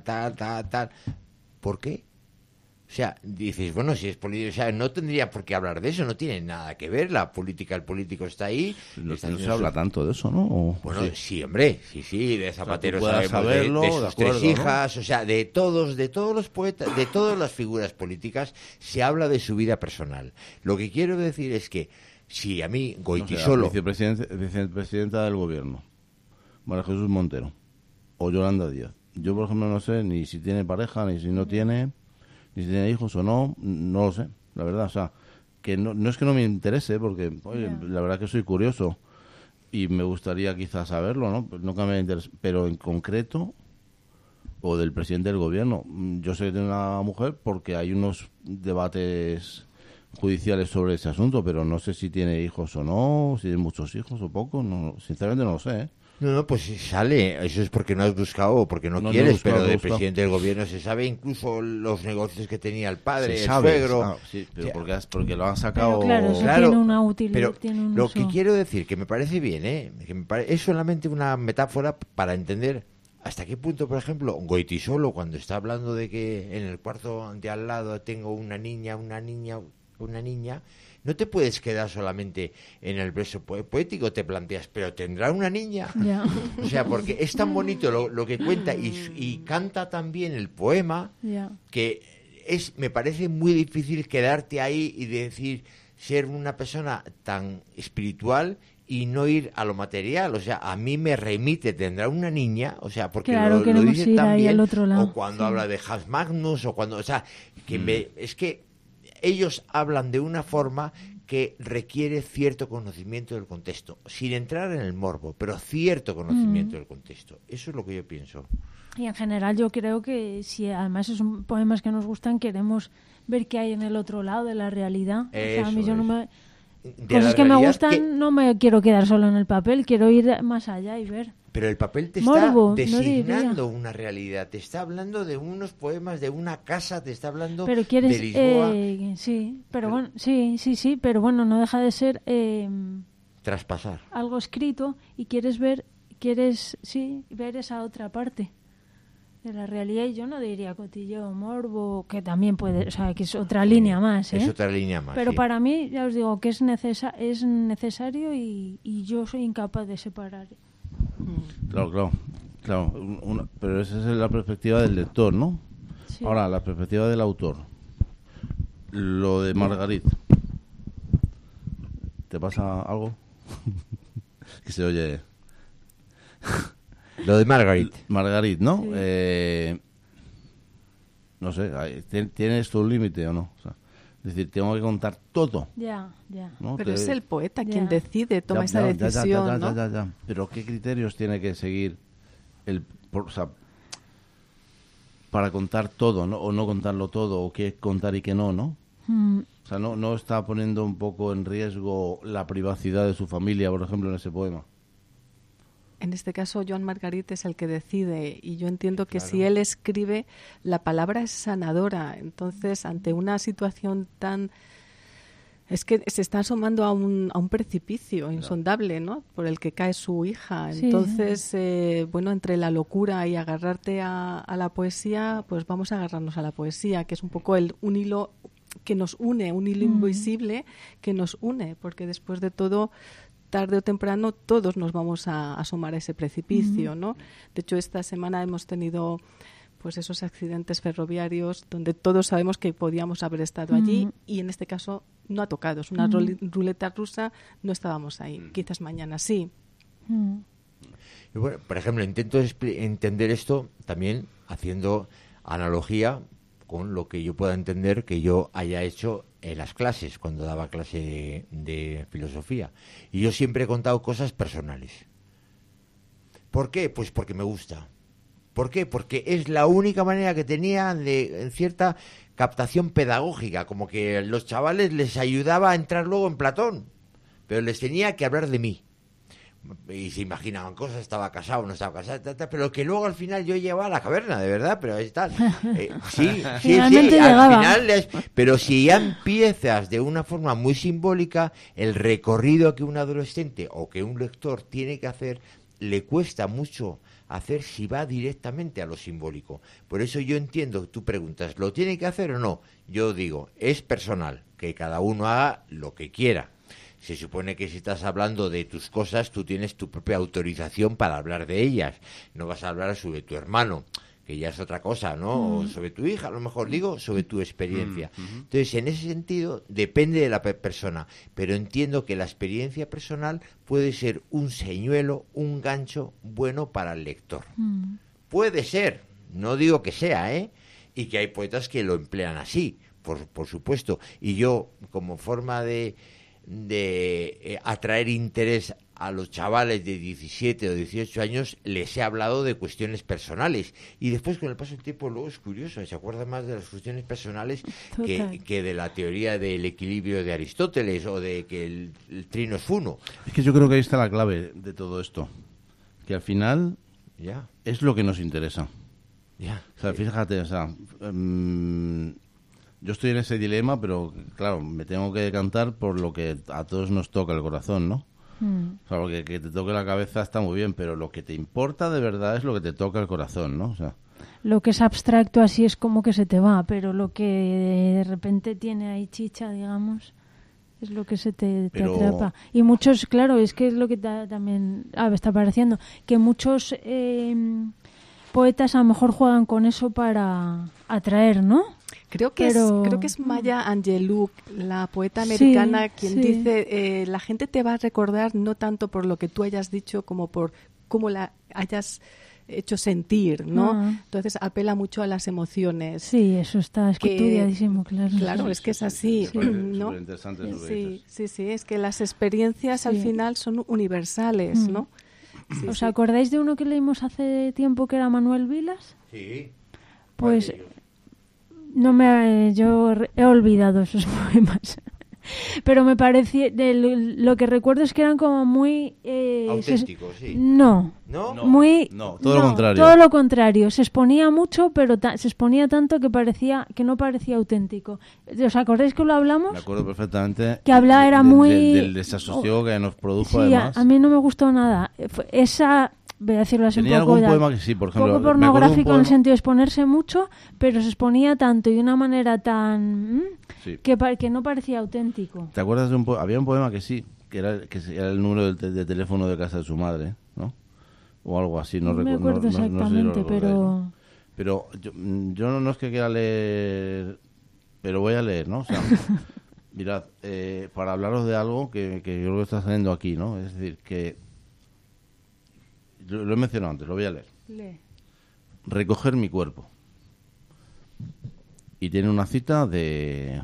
Speaker 4: ¿Por qué? O sea, dices, bueno, si es político, o sea, no tendría por qué hablar de eso, no tiene nada que ver, la política, el político está ahí.
Speaker 1: No
Speaker 4: está
Speaker 1: se
Speaker 4: haciendo
Speaker 1: habla
Speaker 4: su-
Speaker 1: tanto de eso, ¿no? O-
Speaker 4: Bueno,
Speaker 1: sí.
Speaker 4: sí, hombre, sí, de Zapatero
Speaker 1: tú puedas
Speaker 4: sabemos,
Speaker 1: saberlo,
Speaker 4: de
Speaker 1: de
Speaker 4: sus
Speaker 1: acuerdo,
Speaker 4: 3
Speaker 1: ¿no?
Speaker 4: hijas, o sea, de todos los poetas, de todas las figuras políticas, se habla de su vida personal. Lo que quiero decir es que si a mí
Speaker 1: No sé,
Speaker 4: Goitisolo...
Speaker 1: vicepresidenta del gobierno, María Jesús Montero, o Yolanda Díaz. Yo, por ejemplo, no sé ni si tiene pareja, ni si no tiene, ni si tiene hijos o no, no lo sé, la verdad. O sea, que no es que no me interese, porque, oye,
Speaker 3: Ya.
Speaker 1: la verdad que soy curioso y me gustaría quizás saberlo, ¿no? Pues nunca me interesa, pero en concreto, o del presidente del gobierno, yo sé que tiene una mujer porque hay unos debates judiciales sobre ese asunto, pero no sé si tiene hijos o no, si tiene muchos hijos o pocos, no, sinceramente no lo sé, ¿eh?
Speaker 4: No, pues si sale, eso es porque no has buscado o porque no
Speaker 1: No he
Speaker 4: quieres,
Speaker 1: buscado,
Speaker 4: pero
Speaker 1: no he
Speaker 4: del
Speaker 1: buscado.
Speaker 4: presidente del gobierno se sabe incluso los negocios que tenía el padre,
Speaker 1: Se
Speaker 4: el
Speaker 1: sabe,
Speaker 4: suegro.
Speaker 1: sí, pero
Speaker 4: O sea,
Speaker 1: porque lo han sacado.
Speaker 3: Pero claro, eso
Speaker 4: Claro,
Speaker 3: tiene una utilidad,
Speaker 4: pero
Speaker 3: tiene un
Speaker 4: lo
Speaker 3: uso.
Speaker 4: que quiero decir, que me parece bien, es solamente una metáfora para entender hasta qué punto, por ejemplo, Goitisolo, cuando está hablando de que en el cuarto de al lado tengo una niña, no te puedes quedar solamente en el verso poético, te planteas, pero ¿tendrá una niña?
Speaker 3: Ya.
Speaker 4: O sea, porque es tan bonito lo que cuenta y canta tan bien el poema
Speaker 3: Ya.
Speaker 4: que me parece muy difícil quedarte ahí y decir ser una persona tan espiritual y no ir a lo material. O sea, a mí me remite, tendrá una niña, o sea, porque
Speaker 3: Claro,
Speaker 4: lo
Speaker 3: queremos
Speaker 4: dice
Speaker 3: ir
Speaker 4: tan
Speaker 3: ahí
Speaker 4: bien,
Speaker 3: al otro lado,
Speaker 4: o cuando
Speaker 3: sí.
Speaker 4: habla de Hans Magnus, o cuando, o sea, que es que ellos hablan de una forma que requiere cierto conocimiento del contexto, sin entrar en el morbo, pero cierto conocimiento del contexto. Eso es lo que yo pienso.
Speaker 3: Y en general yo creo que si además son poemas que nos gustan, queremos ver qué hay en el otro lado de la realidad. O sea, a mí
Speaker 4: Eso
Speaker 3: yo no
Speaker 4: es.
Speaker 3: me...
Speaker 4: De
Speaker 3: Cosas
Speaker 4: la
Speaker 3: que me
Speaker 4: realidad
Speaker 3: gustan no me quiero quedar solo en el papel, quiero ir más allá y ver.
Speaker 4: Pero el papel te
Speaker 3: Morbo, no
Speaker 4: está
Speaker 3: diría.
Speaker 4: designando una realidad, te está hablando de unos poemas, de una casa, te está hablando
Speaker 3: Pero quieres...
Speaker 4: de Lisboa,
Speaker 3: sí, pero bueno, sí, pero bueno, no deja de ser
Speaker 4: traspasar.
Speaker 3: algo escrito y quieres ver esa otra parte de la realidad. Y yo no diría cotilleo, morbo, que también puede, o sea, que es otra línea más, ¿eh?
Speaker 4: Es otra línea más.
Speaker 3: Pero
Speaker 4: sí.
Speaker 3: para mí, ya os digo, que es necesario y yo soy incapaz de separar.
Speaker 1: Claro. Pero esa es la perspectiva del lector, ¿no?
Speaker 3: Sí.
Speaker 1: Ahora, la perspectiva del autor. Lo de Margarit. ¿Te pasa algo? que se oye
Speaker 4: Lo de Margarit.
Speaker 1: Margarit, ¿no?
Speaker 3: Sí.
Speaker 1: No sé, ¿tienes tu límite o no? O sea, es decir, tengo que contar todo,
Speaker 3: Ya, ya.
Speaker 1: ¿no?
Speaker 5: Pero es el poeta
Speaker 3: Ya.
Speaker 5: quien decide, toma
Speaker 1: Ya,
Speaker 5: esa
Speaker 1: ya, ya,
Speaker 5: decisión,
Speaker 1: ya,
Speaker 5: ¿no?
Speaker 1: ya. Pero ¿qué criterios tiene que seguir o sea, para contar todo, ¿no? O no contarlo todo, o qué contar y qué no, ¿no?
Speaker 3: Mm,
Speaker 1: O sea, no está poniendo un poco en riesgo la privacidad de su familia, por ejemplo, en ese poema.
Speaker 5: En este caso, Joan Margarit es el que decide y yo entiendo que si él escribe, la palabra es sanadora. Entonces, ante una situación tan... Es que se está asomando a un precipicio insondable, ¿no? Por el que cae su hija.
Speaker 3: Sí.
Speaker 5: Entonces, bueno, entre la locura y agarrarte a la poesía, pues vamos a agarrarnos a la poesía, que es un poco un hilo que nos une, un hilo invisible que nos une, porque después de todo, tarde o temprano, todos nos vamos a asomar a ese precipicio, ¿no? De hecho, esta semana hemos tenido pues esos accidentes ferroviarios donde todos sabemos que podíamos haber estado allí y en este caso no ha tocado, es una ruleta rusa, no estábamos ahí, quizás mañana sí.
Speaker 3: mm.
Speaker 4: Y bueno, por ejemplo, intento entender esto también haciendo analogía con lo que yo pueda entender que yo haya hecho en las clases, cuando daba clase de filosofía. Y yo siempre he contado cosas personales. ¿Por qué? Pues porque me gusta. ¿Por qué? Porque es la única manera que tenía de cierta captación pedagógica, como que los chavales les ayudaba a entrar luego en Platón, pero les tenía que hablar de mí. Y se imaginaban cosas, estaba casado, no estaba casado, pero que luego al final yo llevaba a la caverna, de verdad, pero ahí está. Sí,
Speaker 3: Finalmente
Speaker 4: al
Speaker 3: llegaba.
Speaker 4: final, pero si ya empiezas de una forma muy simbólica, el recorrido que un adolescente o que un lector tiene que hacer, le cuesta mucho hacer si va directamente a lo simbólico. Por eso yo entiendo, tú preguntas, ¿lo tiene que hacer o no? Yo digo, es personal, que cada uno haga lo que quiera. Se supone que si estás hablando de tus cosas, tú tienes tu propia autorización para hablar de ellas. No vas a hablar sobre tu hermano, que ya es otra cosa, ¿no? O sobre tu hija, a lo mejor digo, sobre tu experiencia. Entonces, en ese sentido, depende de la persona. Pero entiendo que la experiencia personal puede ser un señuelo, un gancho bueno para el lector. Puede ser, no digo que sea, ¿eh? Y que hay poetas que lo emplean así, por supuesto. Y yo, como forma de atraer interés a los chavales de 17 o 18 años, les he hablado de cuestiones personales. Y después, con el paso del tiempo, luego es curioso, se acuerdan más de las cuestiones personales que de la teoría del equilibrio de Aristóteles o de que el trino es uno.
Speaker 1: Es que yo creo que ahí está la clave de todo esto. Que al final
Speaker 4: Ya,
Speaker 1: es lo que nos interesa.
Speaker 4: ya.
Speaker 1: O sea, fíjate, o sea, yo estoy en ese dilema, pero claro, me tengo que decantar por lo que a todos nos toca el corazón, ¿no? O sea, porque que te toque la cabeza está muy bien, pero lo que te importa de verdad es lo que te toca el corazón, ¿no? O sea,
Speaker 3: Lo que es abstracto así es como que se te va, pero lo que de repente tiene ahí chicha, digamos, es lo que se te
Speaker 1: Pero-
Speaker 3: atrapa. Y muchos, claro, es que es lo que también me está pareciendo, que muchos poetas a lo mejor juegan con eso para atraer, ¿no?
Speaker 5: Creo que
Speaker 3: Pero-
Speaker 5: es Maya Angelou, la poeta
Speaker 3: Sí,
Speaker 5: americana, quien
Speaker 3: sí.
Speaker 5: dice la gente te va a recordar no tanto por lo que tú hayas dicho como por cómo la hayas hecho sentir, ¿no?
Speaker 3: Ah.
Speaker 5: Entonces apela mucho a las emociones.
Speaker 3: Sí, eso está
Speaker 5: que-
Speaker 3: estudiadísimo, claro.
Speaker 5: Claro, es que es así, ¿no?
Speaker 1: Superinteresante eso que
Speaker 5: Sí,
Speaker 1: dices.
Speaker 5: sí, sí, es que las experiencias al
Speaker 3: Sí.
Speaker 5: final son universales, ¿no? Sí,
Speaker 3: ¿Os
Speaker 5: sí.
Speaker 3: acordáis de uno que leímos hace tiempo que era Manuel Vilas?
Speaker 4: Sí.
Speaker 3: Pues no me yo he olvidado esos poemas. Pero me parecía lo que recuerdo es que eran como muy
Speaker 4: Auténticos, sí.
Speaker 3: No.
Speaker 4: ¿No?
Speaker 3: Muy
Speaker 1: no, todo lo contrario.
Speaker 3: Todo lo contrario, se exponía mucho, pero se exponía tanto que no parecía auténtico. ¿Os acordáis que lo hablamos?
Speaker 1: Me acuerdo perfectamente.
Speaker 3: Que hablaba era muy
Speaker 1: del desasosiego que nos produjo,
Speaker 3: Sí,
Speaker 1: además.
Speaker 3: a mí no me gustó nada. Esa, voy a decirlo así,
Speaker 1: Tenía
Speaker 3: un poco
Speaker 1: algún
Speaker 3: ya-
Speaker 1: poema que sí, por ejemplo.
Speaker 3: poco
Speaker 1: me acuerdo de un
Speaker 3: pornográfico en el
Speaker 1: poema-
Speaker 3: sentido de exponerse mucho, pero se exponía tanto y de una manera tan
Speaker 1: Sí.
Speaker 3: que no parecía auténtico.
Speaker 1: ¿Te acuerdas de un poema? Había un poema que sí, que era el número de teléfono de casa de su madre, ¿no? O algo así, no
Speaker 3: No me
Speaker 1: recuerdo.
Speaker 3: acuerdo
Speaker 1: no sé si lo
Speaker 3: exactamente,
Speaker 1: recordáis,
Speaker 3: pero
Speaker 1: ¿no? Pero yo no es que quiera leer, pero voy a leer, ¿no? O sea, mirad, para hablaros de algo que yo creo que está saliendo aquí, ¿no? Es decir, que lo he mencionado antes, lo voy a leer.
Speaker 5: Lee.
Speaker 1: Recoger mi cuerpo. Y tiene una cita tiene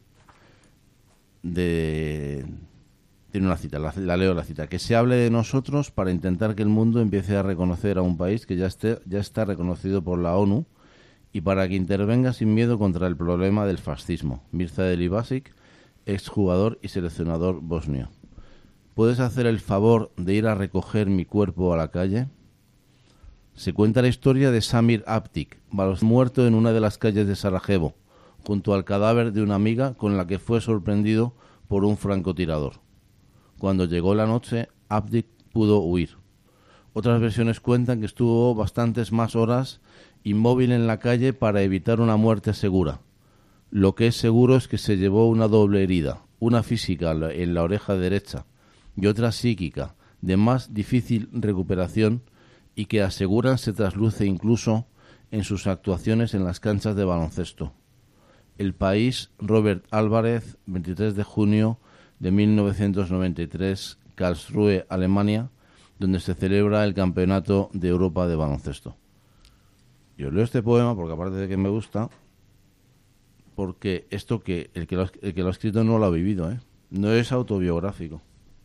Speaker 1: una cita, la leo la cita. Que se hable de nosotros para intentar que el mundo empiece a reconocer a un país que ya está reconocido por la ONU y para que intervenga sin miedo contra el problema del fascismo. Mirza Delibasic, exjugador y seleccionador bosnio. ¿Puedes hacer el favor de ir a recoger mi cuerpo a la calle? Se cuenta la historia de Samir Aptik, muerto en una de las calles de Sarajevo, junto al cadáver de una amiga con la que fue sorprendido por un francotirador. Cuando llegó la noche, Aptik pudo huir. Otras versiones cuentan que estuvo bastantes más horas inmóvil en la calle para evitar una muerte segura. Lo que es seguro es que se llevó una doble herida, una física en la oreja derecha y otra psíquica, de más difícil recuperación y que aseguran se trasluce incluso en sus actuaciones en las canchas de baloncesto. El País, Robert Álvarez, 23 de junio de 1993, Karlsruhe, Alemania, donde se celebra el Campeonato de Europa de baloncesto. Yo leo este poema porque, aparte de que me gusta, porque esto que el que lo ha escrito no lo ha vivido, ¿eh? No es autobiográfico,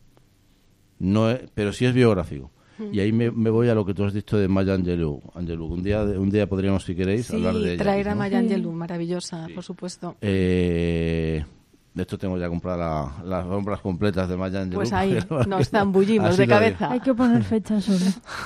Speaker 1: pero sí es biográfico. Y ahí me voy a lo que tú has dicho de Maya Angelou. Un día podríamos, si queréis,
Speaker 5: Sí,
Speaker 1: hablar de ella.
Speaker 5: traer a
Speaker 1: ¿no?
Speaker 5: Maya Angelou, maravillosa, por supuesto.
Speaker 1: De hecho, tengo ya compradas las obras completas de Maya Angelou.
Speaker 5: Pues ahí nos zambullimos
Speaker 1: Así
Speaker 5: de
Speaker 1: lo digo.
Speaker 5: cabeza.
Speaker 3: Hay que poner fecha solo.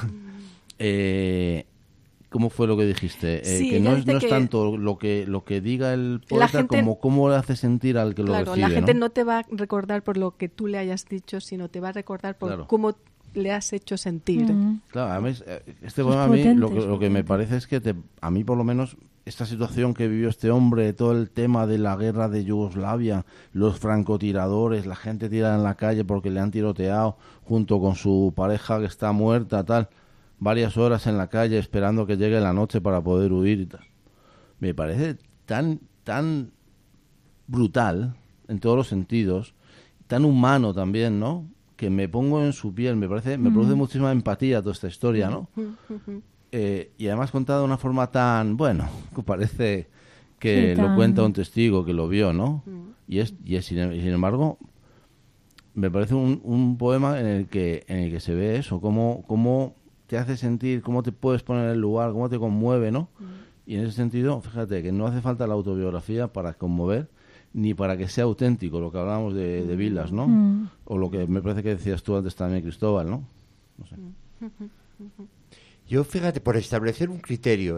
Speaker 1: ¿Cómo fue lo que dijiste?
Speaker 5: Sí,
Speaker 1: que
Speaker 5: ella
Speaker 1: no
Speaker 5: dice
Speaker 1: es
Speaker 5: que
Speaker 1: tanto lo que diga el poeta
Speaker 5: gente,
Speaker 1: como cómo le hace sentir al que lo
Speaker 5: claro,
Speaker 1: recibe.
Speaker 5: la gente
Speaker 1: ¿no?
Speaker 5: no te va a recordar por lo que tú le hayas dicho, sino te va a recordar por
Speaker 1: Claro.
Speaker 5: cómo le has hecho sentir.
Speaker 1: Claro, a mí, este poema a mí lo que me parece es que a mí por lo menos esta situación que vivió este hombre, todo el tema de la guerra de Yugoslavia, los francotiradores, la gente tirada en la calle porque le han tiroteado junto con su pareja que está muerta, tal, varias horas en la calle esperando que llegue la noche para poder huir y tal. Me parece tan brutal en todos los sentidos, tan humano también, ¿no? Que me pongo en su piel, me produce muchísima empatía toda esta historia, ¿no? Y además contada de una forma tan, que parece que
Speaker 3: Sí,
Speaker 1: lo cuenta un testigo que lo vio, ¿no? Y sin embargo, me parece un poema en el que se ve eso, cómo te hace sentir, cómo te puedes poner en el lugar, cómo te conmueve, ¿no? Y en ese sentido, fíjate que no hace falta la autobiografía para conmover, ni para que sea auténtico, lo que hablábamos de Vilas, ¿no? O lo que me parece que decías tú antes también, Cristóbal, ¿no? No sé.
Speaker 4: Yo, fíjate, por establecer un criterio,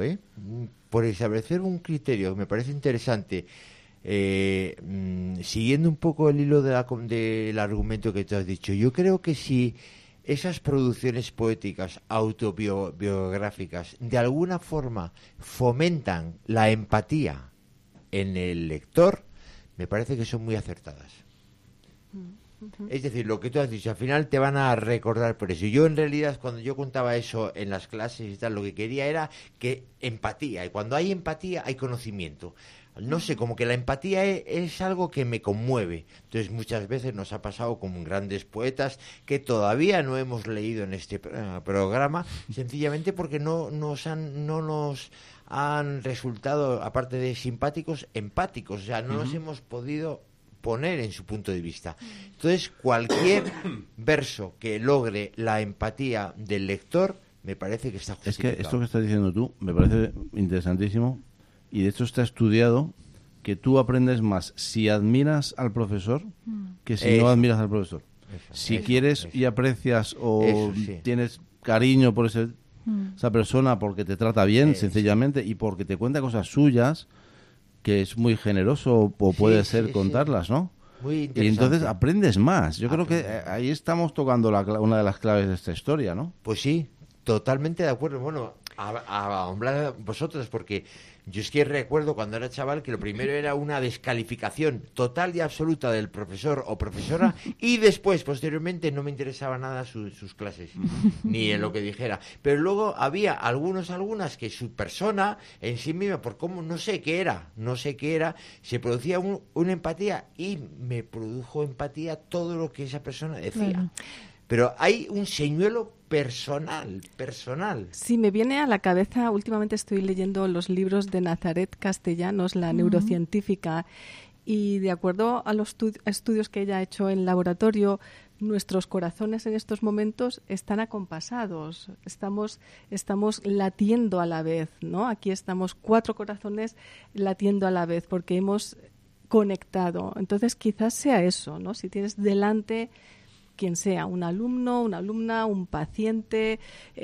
Speaker 4: me parece interesante, siguiendo un poco el hilo del argumento que tú has dicho, yo creo que si esas producciones poéticas autobiográficas de alguna forma fomentan la empatía en el lector, me parece que son muy acertadas. Es decir, lo que tú has dicho, al final te van a recordar por eso. Yo, en realidad, cuando yo contaba eso en las clases y tal, lo que quería era que empatía. Y cuando hay empatía, hay conocimiento. No sé, como que la empatía es algo que me conmueve. Entonces, muchas veces nos ha pasado con grandes poetas que todavía no hemos leído en este programa, sencillamente porque no nos han resultado, aparte de simpáticos, empáticos. O sea, no nos hemos podido poner en su punto de vista. Entonces, cualquier verso que logre la empatía del lector, me parece que está justificado.
Speaker 1: Es que esto que estás diciendo tú me parece interesantísimo, y de hecho está estudiado que tú aprendes más si admiras al profesor que si no admiras al profesor. Si quieres y aprecias o tienes cariño por esa persona porque te trata bien, sencillamente, y porque te cuenta cosas suyas, que es muy generoso o puede ser contarlas, ¿no?
Speaker 4: Muy
Speaker 1: Y
Speaker 4: interesante.
Speaker 1: entonces aprendes más. Yo creo que ahí estamos tocando una de las claves de esta historia, ¿no?
Speaker 4: Pues sí, totalmente de acuerdo. Bueno, a hablar vosotros, porque yo es que recuerdo cuando era chaval que lo primero era una descalificación total y absoluta del profesor o profesora, y después, posteriormente, no me interesaba nada sus clases, ni en lo que dijera. Pero luego había algunas que su persona en sí misma, por cómo, no sé qué era, se producía una empatía, y me produjo empatía todo lo que esa persona decía.
Speaker 3: Claro.
Speaker 4: pero hay un señuelo personal.
Speaker 5: Sí, me viene a la cabeza, últimamente estoy leyendo los libros de Nazaret Castellanos, la neurocientífica, y de acuerdo a los estudios que ella ha hecho en laboratorio, nuestros corazones en estos momentos están acompasados, estamos latiendo a la vez, ¿no? Aquí estamos 4 corazones latiendo a la vez porque hemos conectado. Entonces quizás sea eso, ¿no? Si tienes delante quien sea, un alumno, una alumna, un paciente,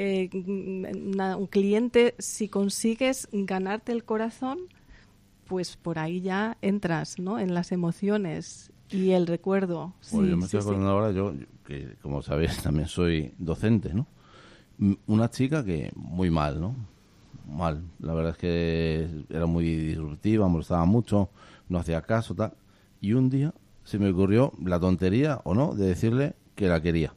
Speaker 5: un cliente, si consigues ganarte el corazón, pues por ahí ya entras, ¿no? En las emociones y el recuerdo.
Speaker 1: Bueno,
Speaker 5: Sí,
Speaker 1: yo me estoy
Speaker 5: sí,
Speaker 1: acordando ahora, yo, que como sabéis también soy docente, ¿no? Una chica que muy mal, ¿no? Mal. La verdad es que era muy disruptiva, molestaba mucho, no hacía caso, tal. Y un día se me ocurrió la tontería, o no, de decirle que la quería.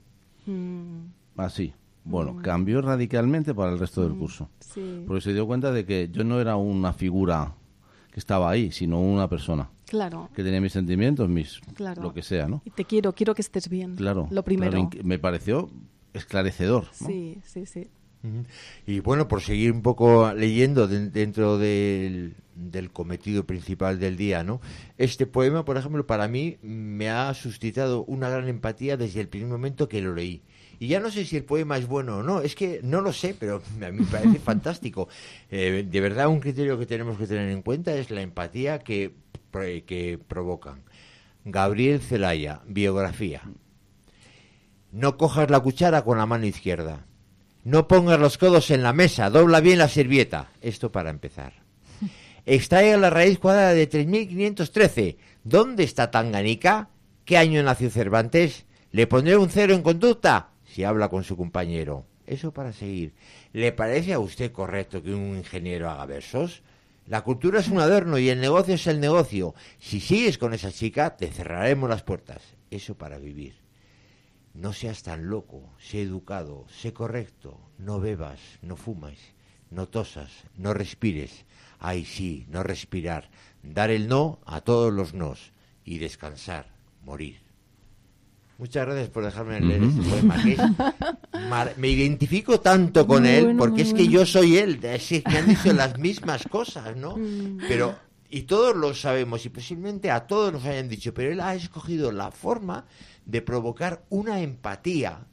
Speaker 1: Así. Bueno, cambió radicalmente para el resto del curso.
Speaker 5: Sí.
Speaker 1: Porque se dio cuenta de que yo no era una figura que estaba ahí, sino una persona
Speaker 5: Claro,
Speaker 1: que tenía mis sentimientos,
Speaker 5: claro.
Speaker 1: lo que sea, ¿no?
Speaker 5: Y te quiero que estés bien.
Speaker 1: Claro.
Speaker 5: Lo primero.
Speaker 1: claro, me pareció esclarecedor, ¿no?
Speaker 5: Sí, sí, sí.
Speaker 4: Y bueno, por seguir un poco leyendo dentro del cometido principal del día, ¿no? Este poema, por ejemplo, para mí me ha suscitado una gran empatía desde el primer momento que lo leí. Y ya no sé si el poema es bueno o no, es que no lo sé, pero a mí me parece fantástico. De verdad, un criterio que tenemos que tener en cuenta es la empatía que provocan. Gabriel Celaya, biografía. No cojas la cuchara con la mano izquierda. No pongas los codos en la mesa, dobla bien la servilleta. Esto para empezar. Extraiga la raíz cuadrada de 3.513. ¿Dónde está Tanganica? ¿Qué año nació Cervantes? ¿Le pondré un 0 en conducta? Si habla con su compañero. Eso para seguir. ¿Le parece a usted correcto que un ingeniero haga versos? La cultura es un adorno y el negocio es el negocio. Si sigues con esa chica, te cerraremos las puertas. Eso para vivir. No seas tan loco, sé educado, sé correcto, no bebas, no fumes, no tosas, no respires. Ay, sí, no respirar, dar el no a todos los nos y descansar, morir. Muchas gracias por dejarme leer este poema, que es me identifico tanto con
Speaker 3: Muy
Speaker 4: él,
Speaker 3: bueno,
Speaker 4: porque
Speaker 3: muy
Speaker 4: es que
Speaker 3: bueno.
Speaker 4: yo soy él, es que me han dicho las mismas cosas, ¿no? Pero, y todos lo sabemos, y posiblemente a todos nos hayan dicho, pero él ha escogido la forma de provocar una empatía,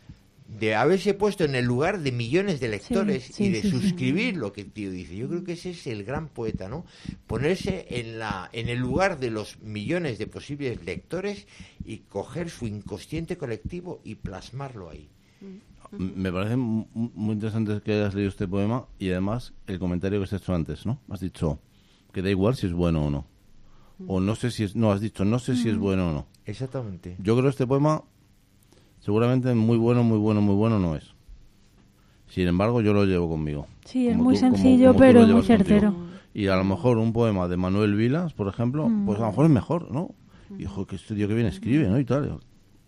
Speaker 4: de haberse puesto en el lugar de millones de lectores
Speaker 3: Sí, sí,
Speaker 4: y de
Speaker 3: sí, sí.
Speaker 4: suscribir lo que el tío dice. Yo creo que ese es el gran poeta, ¿no? Ponerse en el lugar de los millones de posibles lectores y coger su inconsciente colectivo y plasmarlo ahí.
Speaker 1: Me parece muy interesante que hayas leído este poema y además el comentario que has hecho antes, ¿no? Has dicho que da igual si es bueno o no. O no sé si es... No, has dicho no sé si es bueno o no.
Speaker 4: Exactamente.
Speaker 1: Yo creo que este poema seguramente muy bueno no es. Sin embargo, yo lo llevo conmigo.
Speaker 3: Sí, es
Speaker 1: Como
Speaker 3: muy
Speaker 1: tú- como-
Speaker 3: sencillo,
Speaker 1: como tú lo
Speaker 3: pero muy
Speaker 1: llevas contigo.
Speaker 3: certero.
Speaker 1: Y a lo mejor un poema de Manuel Vilas, por ejemplo, pues a lo mejor es mejor, ¿no? Y ojo, que este tío que bien escribe, ¿no? Y tal.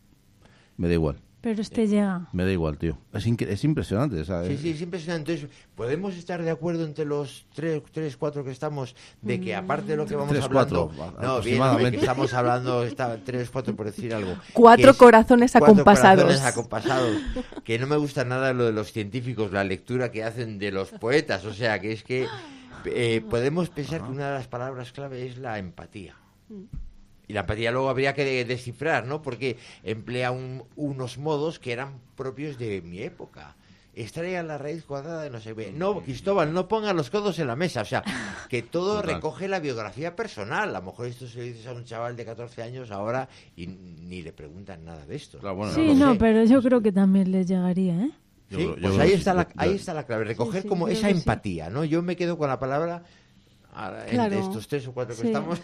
Speaker 1: Me da igual.
Speaker 3: Pero este llega.
Speaker 1: Me da igual, tío. Es impresionante, ¿sabes?
Speaker 4: Sí, es impresionante. Entonces, podemos estar de acuerdo entre los 4 que estamos, de que aparte de lo que vamos
Speaker 1: 3,
Speaker 4: hablando...
Speaker 1: 4,
Speaker 4: No, bien,
Speaker 1: aproximadamente.
Speaker 4: que estamos hablando, 3, 4 por decir algo.
Speaker 5: 4
Speaker 4: que es
Speaker 5: corazones acompasados.
Speaker 4: 4 corazones acompasados. Que no me gusta nada lo de los científicos, la lectura que hacen de los poetas. O sea, que es que podemos pensar que una de las palabras clave es la empatía. Y la empatía luego habría que descifrar, ¿no? Porque emplea unos modos que eran propios de mi época. Extraiga la raíz cuadrada de no sé qué. No, Cristóbal, no ponga los codos en la mesa. O sea, que todo
Speaker 1: Total.
Speaker 4: recoge la biografía personal. A lo mejor esto se lo dices a un chaval de 14 años ahora y ni le preguntan nada de esto.
Speaker 1: Claro, bueno,
Speaker 3: Sí,
Speaker 4: lo
Speaker 3: no,
Speaker 4: sé.
Speaker 3: pero yo creo que también les llegaría, ¿eh?
Speaker 1: Yo
Speaker 4: Sí,
Speaker 1: creo- yo
Speaker 4: pues
Speaker 1: creo
Speaker 4: ahí
Speaker 1: que
Speaker 4: está,
Speaker 1: sí.
Speaker 4: ahí está la clave, recoger
Speaker 3: Sí,
Speaker 4: como
Speaker 3: creo
Speaker 4: esa
Speaker 3: que sí.
Speaker 4: empatía, ¿no? Yo me quedo con la palabra, ahora,
Speaker 5: Claro.
Speaker 4: entre estos 3 o 4 que
Speaker 3: Sí.
Speaker 4: estamos,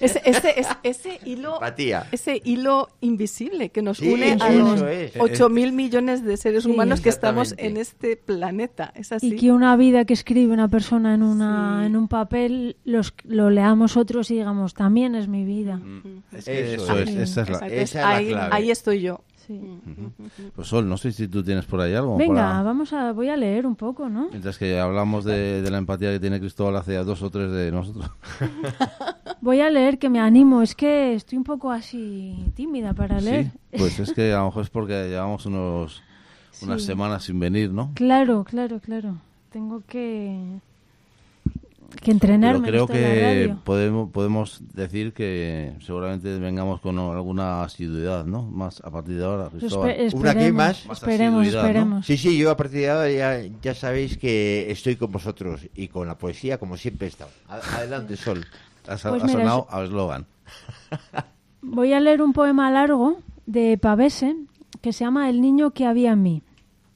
Speaker 5: Ese hilo,
Speaker 4: empatía.
Speaker 5: ese hilo invisible que nos
Speaker 4: Sí,
Speaker 5: une a
Speaker 4: eso
Speaker 5: los
Speaker 4: es.
Speaker 5: 8.000 millones de seres
Speaker 3: Sí,
Speaker 5: humanos que estamos
Speaker 4: exactamente.
Speaker 5: en este planeta. Es así.
Speaker 3: Y que una vida que escribe una persona
Speaker 5: Sí.
Speaker 3: en un papel lo leamos otros y digamos, también es mi vida.
Speaker 1: Es que
Speaker 4: Eso
Speaker 1: eso
Speaker 4: es.
Speaker 1: es, esa es la...
Speaker 5: Exacto.
Speaker 4: esa es la
Speaker 5: ahí,
Speaker 4: clave.
Speaker 5: ahí estoy yo.
Speaker 3: Sí.
Speaker 1: Pues Sol, no sé si tú tienes por ahí algo.
Speaker 3: Venga,
Speaker 1: para-
Speaker 3: voy a leer un poco, ¿no?
Speaker 1: Mientras que hablamos de la empatía que tiene Cristóbal hacia 2 o 3 de nosotros.
Speaker 3: Voy a leer, que me animo. Es que estoy un poco así tímida para leer.
Speaker 1: Sí, pues es que a lo mejor es porque llevamos unas
Speaker 3: Sí.
Speaker 1: semanas sin venir, ¿no?
Speaker 3: Claro. Tengo que entrenarme.
Speaker 1: Pero
Speaker 3: en
Speaker 1: creo
Speaker 3: esto de la
Speaker 1: que
Speaker 3: radio.
Speaker 1: podemos decir que seguramente vengamos con alguna asiduidad, ¿no? Más a partir de ahora, Cristóbal.
Speaker 4: ¿Una qué más?
Speaker 1: Más
Speaker 3: Esperemos,
Speaker 1: asiduidad, ¿no?
Speaker 3: esperemos.
Speaker 4: Sí, yo a partir de ahora ya sabéis que estoy con vosotros y con la poesía como siempre he estado. Adelante, Sol.
Speaker 1: Ha
Speaker 3: Pues mira,
Speaker 1: sonado a eslogan.
Speaker 3: Voy a leer un poema largo de Pavese que se llama El niño que había en mí.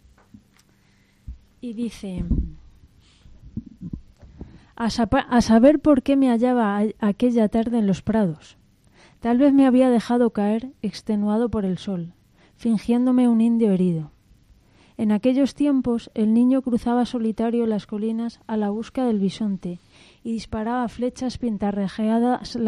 Speaker 3: Y dice: a saber por qué me hallaba aquella tarde en los prados. Tal vez me había dejado caer, extenuado por el sol, fingiéndome un indio herido. En aquellos tiempos el niño cruzaba solitario las colinas a la busca del bisonte y disparaba flechas pintarrajeadas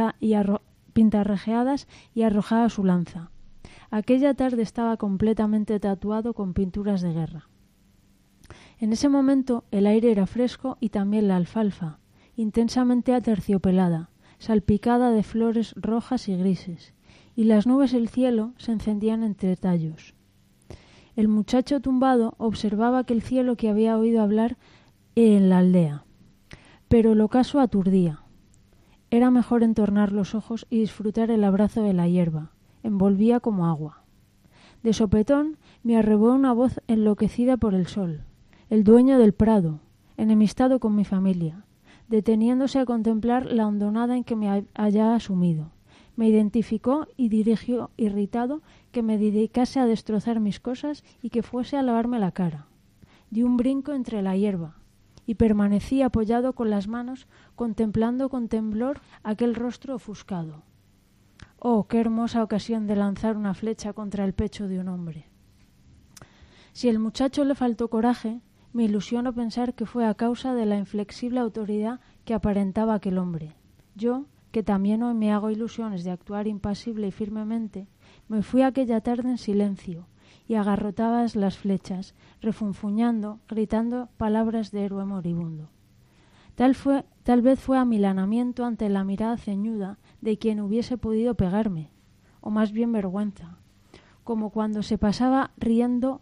Speaker 3: y arrojaba su lanza. Aquella tarde estaba completamente tatuado con pinturas de guerra. En ese momento el aire era fresco y también la alfalfa, intensamente aterciopelada, salpicada de flores rojas y grises, y las nubes del cielo se encendían entre tallos. El muchacho tumbado observaba aquel cielo que había oído hablar en la aldea, pero el ocaso aturdía. Era mejor entornar los ojos y disfrutar el abrazo de la hierba, envolvía como agua. De sopetón me arrebó una voz enloquecida por el sol, el dueño del prado, enemistado con mi familia, deteniéndose a contemplar la hondonada en que me hallaba sumido. Me identificó y dirigió, irritado, que me dedicase a destrozar mis cosas y que fuese a lavarme la cara. Di un brinco entre la hierba y permanecí apoyado con las manos, contemplando con temblor aquel rostro ofuscado. Oh, qué hermosa ocasión de lanzar una flecha contra el pecho de un hombre. Si al muchacho le faltó coraje, me ilusionó pensar que fue a causa de la inflexible autoridad que aparentaba aquel hombre. Yo, que también hoy me hago ilusiones de actuar impasible y firmemente, me fui aquella tarde en silencio y agarrotaba las flechas, refunfuñando, gritando palabras de héroe moribundo. Tal vez fue amilanamiento ante la mirada ceñuda de quien hubiese podido pegarme, o más bien vergüenza, como cuando se pasa riendo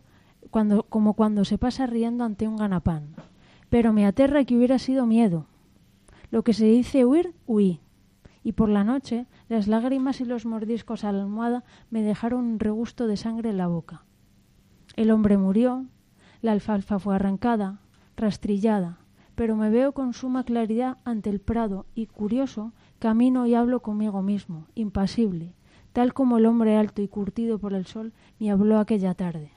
Speaker 3: ante un ganapán. Pero me aterra que hubiera sido miedo. Lo que se dice huir, huí. Y por la noche, las lágrimas y los mordiscos a la almohada me dejaron un regusto de sangre en la boca. El hombre murió, la alfalfa fue arrancada, rastrillada, pero me veo con suma claridad ante el prado y, curioso, camino y hablo conmigo mismo, impasible, tal como el hombre alto y curtido por el sol me habló aquella tarde.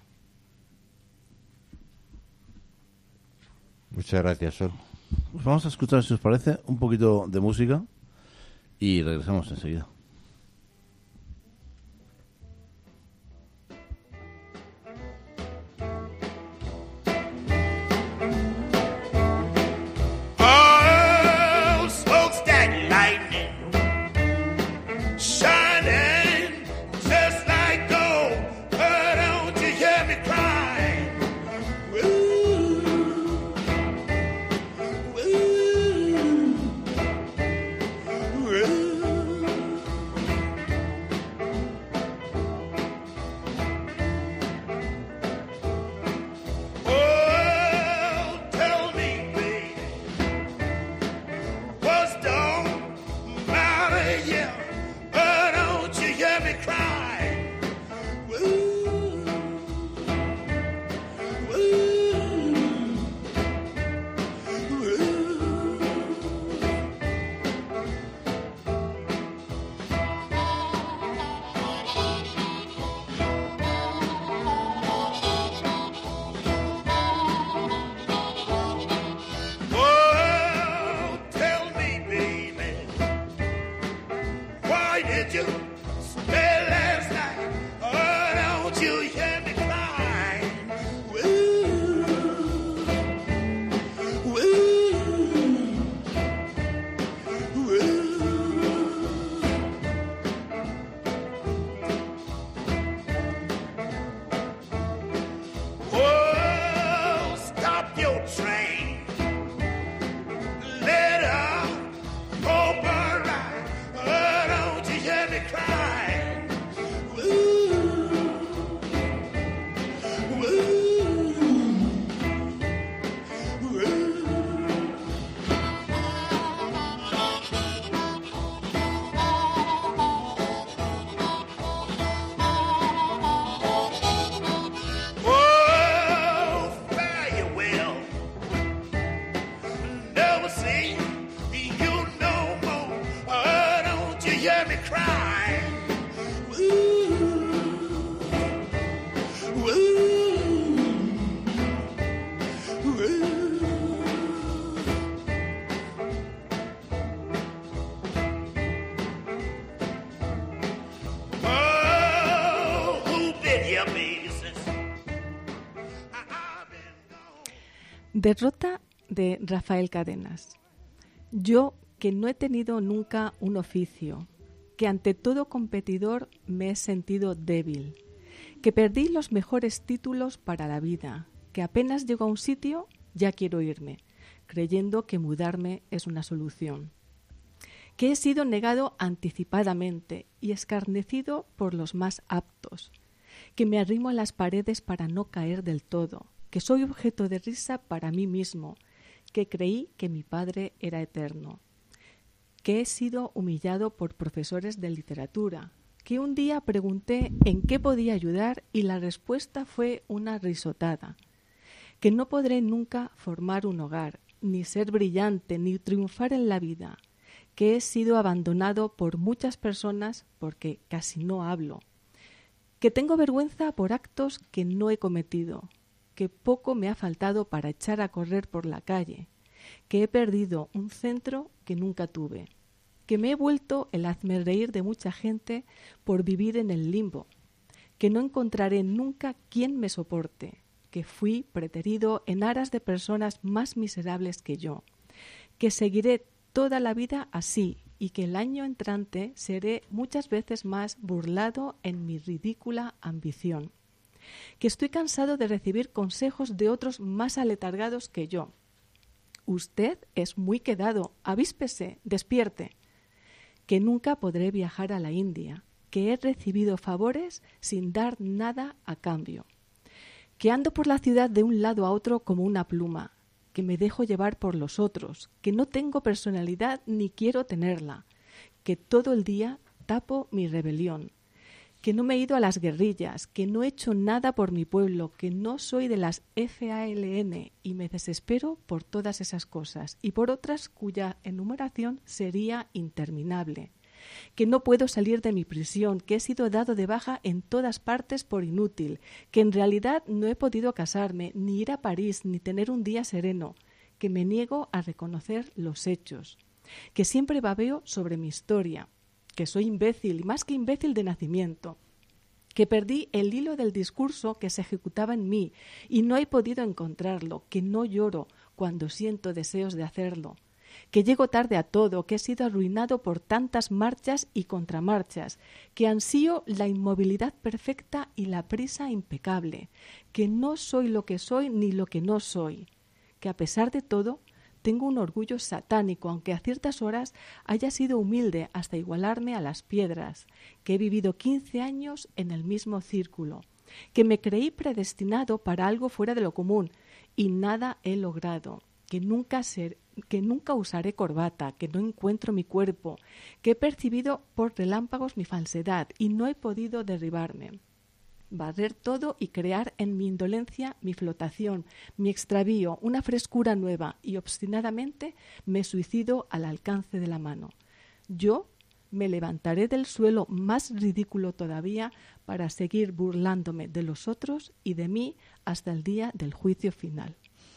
Speaker 4: Muchas gracias, Sol.
Speaker 1: Pues vamos a escuchar, si os parece, un poquito de música y regresamos enseguida.
Speaker 6: Oh, smokestack lightning, shining just like gold. But don't you hear me crying? Ooh, ooh, ooh.
Speaker 5: Derrota de Rafael Cadenas. Yo, que no he tenido nunca un oficio, que ante todo competidor me he sentido débil, que perdí los mejores títulos para la vida, que apenas llego a un sitio ya quiero irme, creyendo que mudarme es una solución, que he sido negado anticipadamente y escarnecido por los más aptos, que me arrimo a las paredes para no caer del todo, que soy objeto de risa para mí mismo, que creí que mi padre era eterno, que he sido humillado por profesores de literatura, que un día pregunté en qué podía ayudar y la respuesta fue una risotada, que no podré nunca formar un hogar, ni ser brillante, ni triunfar en la vida, que he sido abandonado por muchas personas porque casi no hablo, que tengo vergüenza por actos que no he cometido, que poco me ha faltado para echar a correr por la calle, que he perdido un centro que nunca tuve, que me he vuelto el hazmerreír de mucha gente por vivir en el limbo, que no encontraré nunca quien me soporte, que fui preterido en aras de personas más miserables que yo, que seguiré toda la vida así y que el año entrante seré muchas veces más burlado en mi ridícula ambición, que estoy cansado de recibir consejos de otros más aletargados que yo. Usted es muy quedado, avíspese, despierte, que nunca podré viajar a la India, que he recibido favores sin dar nada a cambio, que ando por la ciudad de un lado a otro como una pluma, que me dejo llevar por los otros, que no tengo personalidad ni quiero tenerla, que todo el día tapo mi rebelión, que no me he ido a las guerrillas, que no he hecho nada por mi pueblo, que no soy de las FALN y me desespero por todas esas cosas y por otras cuya enumeración sería interminable, que no puedo salir de mi prisión, que he sido dado de baja en todas partes por inútil, que en realidad no he podido casarme, ni ir a París, ni tener un día sereno, que me niego a reconocer los hechos, que siempre babeo sobre mi historia, que soy imbécil y más que imbécil de nacimiento, que perdí el hilo del discurso que se ejecutaba en mí y no he podido encontrarlo, que no lloro cuando siento deseos de hacerlo, que llego tarde a todo, que he sido arruinado por tantas marchas y contramarchas, que ansío la inmovilidad perfecta y la prisa impecable, que no soy lo que soy ni lo que no soy, que a pesar de todo tengo un orgullo satánico, aunque a ciertas horas haya sido humilde hasta igualarme a las piedras, que he vivido 15 años en el mismo círculo, que me creí predestinado para algo fuera de lo común y nada he logrado, que nunca usaré corbata, que no encuentro mi cuerpo, que he percibido por relámpagos mi falsedad y no he podido derribarme. Barrer todo y crear en mi indolencia mi flotación, mi extravío, una frescura nueva y obstinadamente me suicido al alcance de la mano. Yo me levantaré del suelo más ridículo todavía para seguir burlándome de los otros y de mí hasta el día del juicio final.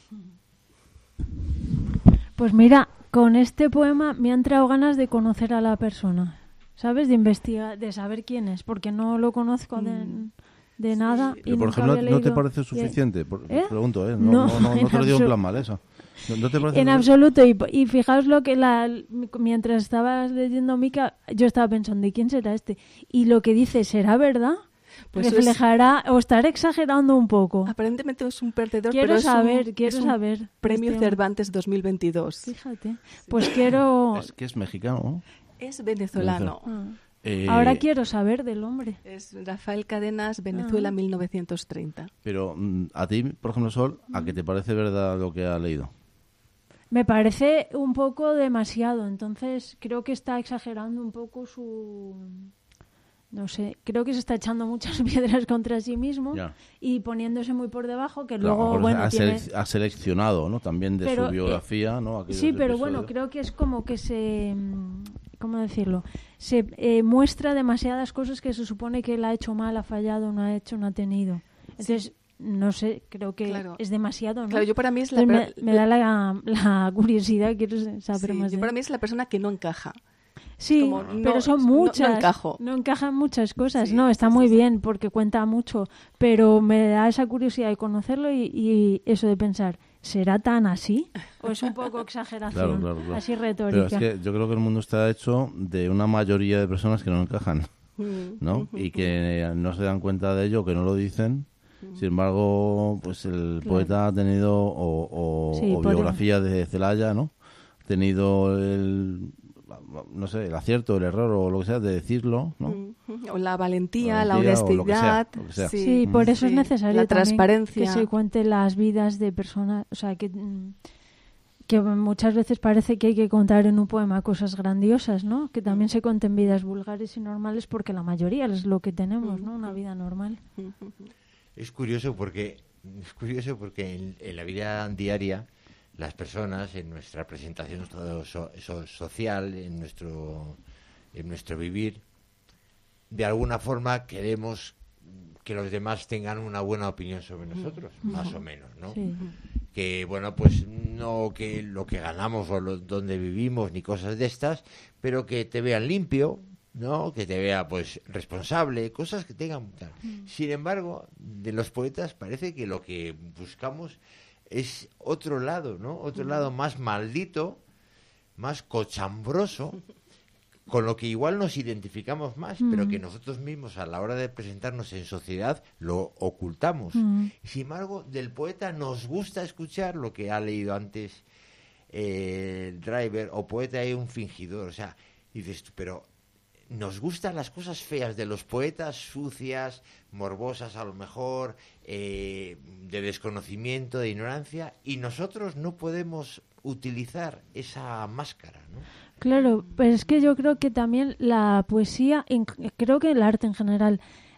Speaker 3: Pues mira, con este poema me han entrado ganas de conocer a la persona, ¿sabes? De investigar, de saber quién es, porque no lo conozco de nada.
Speaker 1: Pero,
Speaker 3: y
Speaker 1: por
Speaker 3: nunca
Speaker 1: ejemplo,
Speaker 3: había
Speaker 1: ¿no te
Speaker 3: leído.
Speaker 1: parece suficiente? Pregunto, ¿eh?
Speaker 3: No,
Speaker 1: No
Speaker 3: en
Speaker 1: te lo digo en
Speaker 3: absoluto.
Speaker 1: plan mal, eso. ¿No te parece
Speaker 3: En absoluto, y fijaos lo que mientras estabas leyendo Mica, yo estaba pensando, ¿de quién será este? Y lo que dice, ¿será verdad?
Speaker 5: Pues
Speaker 3: Reflejará, o estaré exagerando un poco.
Speaker 5: Aparentemente es un perdedor,
Speaker 3: Quiero
Speaker 5: pero
Speaker 3: saber,
Speaker 5: es un
Speaker 3: saber.
Speaker 5: Premio
Speaker 3: Este-
Speaker 5: Cervantes 2022.
Speaker 3: Fíjate, pues quiero...
Speaker 1: Es que es mexicano, ¿no?
Speaker 5: Es venezolano.
Speaker 3: Ah.
Speaker 1: Eh,
Speaker 3: Ahora quiero saber del hombre.
Speaker 5: Es Rafael Cadenas, Venezuela, 1930.
Speaker 1: Pero a ti, por ejemplo, Sol, ¿a qué te parece verdad lo que ha leído?
Speaker 3: Me parece un poco demasiado, entonces creo que está exagerando un poco su... No sé, creo que se está echando muchas piedras contra sí mismo
Speaker 1: Ya.
Speaker 3: y poniéndose muy por debajo, que
Speaker 1: Claro,
Speaker 3: luego,
Speaker 1: por
Speaker 3: bueno,
Speaker 1: eso
Speaker 3: tiene...
Speaker 1: ha seleccionado, ¿no? También de
Speaker 3: Pero,
Speaker 1: su biografía, ¿no? Aquellos
Speaker 3: Sí, pero
Speaker 1: episodios.
Speaker 3: bueno, creo que es como que se... ¿Cómo decirlo? Se muestra demasiadas cosas que se supone que él ha hecho mal, ha fallado, no ha hecho, no ha tenido. Entonces, no sé, creo que
Speaker 5: Claro.
Speaker 3: es demasiado, ¿no?
Speaker 5: Claro, yo para mí es la
Speaker 3: Entonces me da la curiosidad, quiero saber
Speaker 5: Sí,
Speaker 3: más
Speaker 5: yo
Speaker 3: de
Speaker 5: para
Speaker 3: él.
Speaker 5: mí es la persona que no encaja.
Speaker 3: Sí,
Speaker 5: como,
Speaker 3: pero
Speaker 5: no,
Speaker 3: son
Speaker 5: no
Speaker 3: muchas.
Speaker 5: encajo.
Speaker 3: No encajan muchas cosas.
Speaker 5: Sí,
Speaker 3: no, está
Speaker 5: sí,
Speaker 3: muy
Speaker 5: sí.
Speaker 3: bien porque cuenta mucho, pero me da esa curiosidad de conocerlo y eso de pensar, ¿será tan así? ¿O es un poco exageración?
Speaker 1: Claro.
Speaker 3: Así
Speaker 1: Pero
Speaker 3: retórica.
Speaker 1: es que yo creo que el mundo está hecho de una mayoría de personas que no encajan, ¿no? Y que no se dan cuenta de ello, que no lo dicen. Sin embargo, pues el
Speaker 3: Claro.
Speaker 1: poeta ha tenido, o
Speaker 3: Sí, por
Speaker 1: biografía de Celaya, ¿no? Ha tenido no sé, el acierto, el error o lo que sea de decirlo, ¿no?
Speaker 5: O la valentía, la
Speaker 1: Valentía o lo que sea,
Speaker 5: honestidad.
Speaker 1: lo que sea.
Speaker 3: Sí, por eso es
Speaker 5: sí,
Speaker 3: necesario
Speaker 5: la
Speaker 3: también
Speaker 5: transparencia.
Speaker 3: que se cuente las vidas de personas, o sea, que muchas veces parece que hay que contar en un poema cosas grandiosas, ¿no? Que también se cuenten vidas vulgares y normales porque la mayoría es lo que tenemos, ¿no? Una vida normal.
Speaker 4: Es curioso porque en la vida diaria las personas, en nuestra presentación social, en nuestro vivir, de alguna forma queremos que los demás tengan una buena opinión sobre nosotros, más o menos, ¿no?
Speaker 3: Sí.
Speaker 4: Que, bueno, pues no que lo que ganamos o donde vivimos ni cosas de estas, pero que te vean limpio, ¿no? Que te vea, pues, responsable, cosas que tengan tal. Sin embargo, de los poetas parece que lo que buscamos es otro lado, ¿no? Otro lado más maldito, más cochambroso, con lo que igual nos identificamos más, pero que nosotros mismos a la hora de presentarnos en sociedad lo ocultamos. Sin embargo, del poeta nos gusta escuchar lo que ha leído antes el Driver, o poeta es un fingidor, o sea, dices tú, pero nos gustan las cosas feas de los poetas, sucias, morbosas a lo mejor, de desconocimiento, de ignorancia, y nosotros no podemos utilizar esa máscara, ¿no?
Speaker 3: Claro, pero es que yo creo que también la poesía, creo que el arte en general,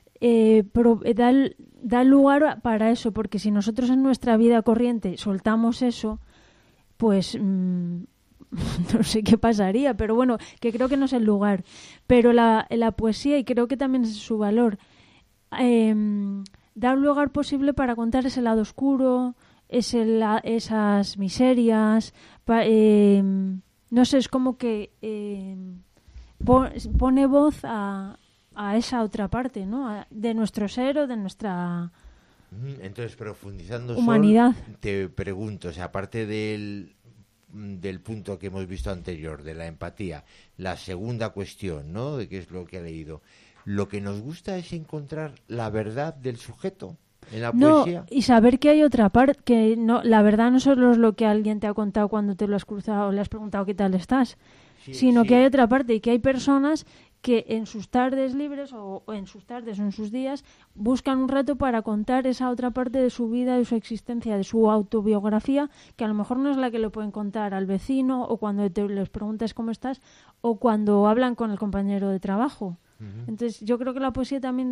Speaker 3: da lugar para eso, porque si nosotros en nuestra vida corriente soltamos eso, pues no sé qué pasaría, pero bueno, que creo que no es el lugar. Pero la poesía, y creo que también es su valor, da un lugar posible para contar ese lado oscuro, esas miserias, no sé, es como que pone voz a esa otra parte, ¿no? De nuestro ser o de nuestra
Speaker 4: Entonces, profundizando,
Speaker 3: humanidad.
Speaker 4: Sol, te pregunto, o sea, aparte del punto que hemos visto anterior, de la empatía, la segunda cuestión, ¿no?, de qué es lo que ha leído, lo que nos gusta es encontrar la verdad del sujeto en la poesía.
Speaker 3: Y saber que hay otra parte, que no, la verdad no solo es lo que alguien te ha contado cuando te lo has cruzado o le has preguntado qué tal estás, sino que hay otra parte y que hay personas que en sus tardes libres o en sus tardes o en sus días buscan un rato para contar esa otra parte de su vida, de su existencia, de su autobiografía, que a lo mejor no es la que le pueden contar al vecino o cuando les preguntas cómo estás o cuando hablan con el compañero de trabajo. Entonces yo creo que la poesía también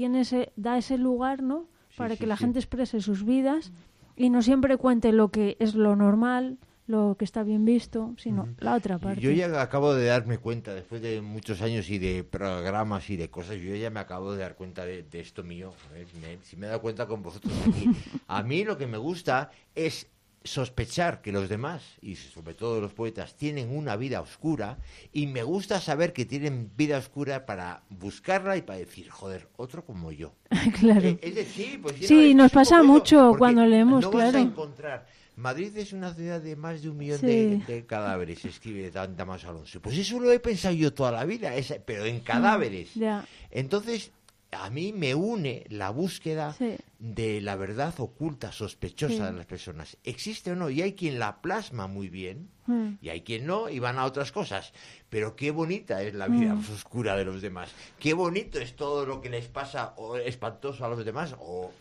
Speaker 3: da ese lugar, ¿no?, para que la gente exprese sus vidas y no siempre cuente lo que es lo normal, lo que está bien visto, sino la otra parte.
Speaker 4: Yo ya acabo de darme cuenta, después de muchos años y de programas y de cosas, yo ya me acabo de dar cuenta de esto mío. Si me he dado cuenta con vosotros aquí. A mí lo que me gusta es sospechar que los demás, y sobre todo los poetas, tienen una vida oscura, y me gusta saber que tienen vida oscura para buscarla y para decir, joder, otro como yo.
Speaker 3: Claro.
Speaker 4: Es decir, pues
Speaker 3: sí, nos pasa
Speaker 4: poco eso,
Speaker 3: mucho
Speaker 4: porque
Speaker 3: cuando leemos,
Speaker 4: no vas
Speaker 3: claro.
Speaker 4: a encontrar. Madrid es una ciudad de más de 1 millón
Speaker 3: Sí.
Speaker 4: de cadáveres, escribe Damaso Alonso. Pues eso lo he pensado yo toda la vida, pero en cadáveres.
Speaker 3: Ya.
Speaker 4: Entonces, a mí me une la búsqueda
Speaker 3: Sí.
Speaker 4: de la verdad oculta, sospechosa de las personas. ¿Existe o no? Y hay quien la plasma muy bien, y hay quien no, y van a otras cosas. Pero qué bonita es la vida oscura de los demás. Qué bonito es todo lo que les pasa, o espantoso a los demás, o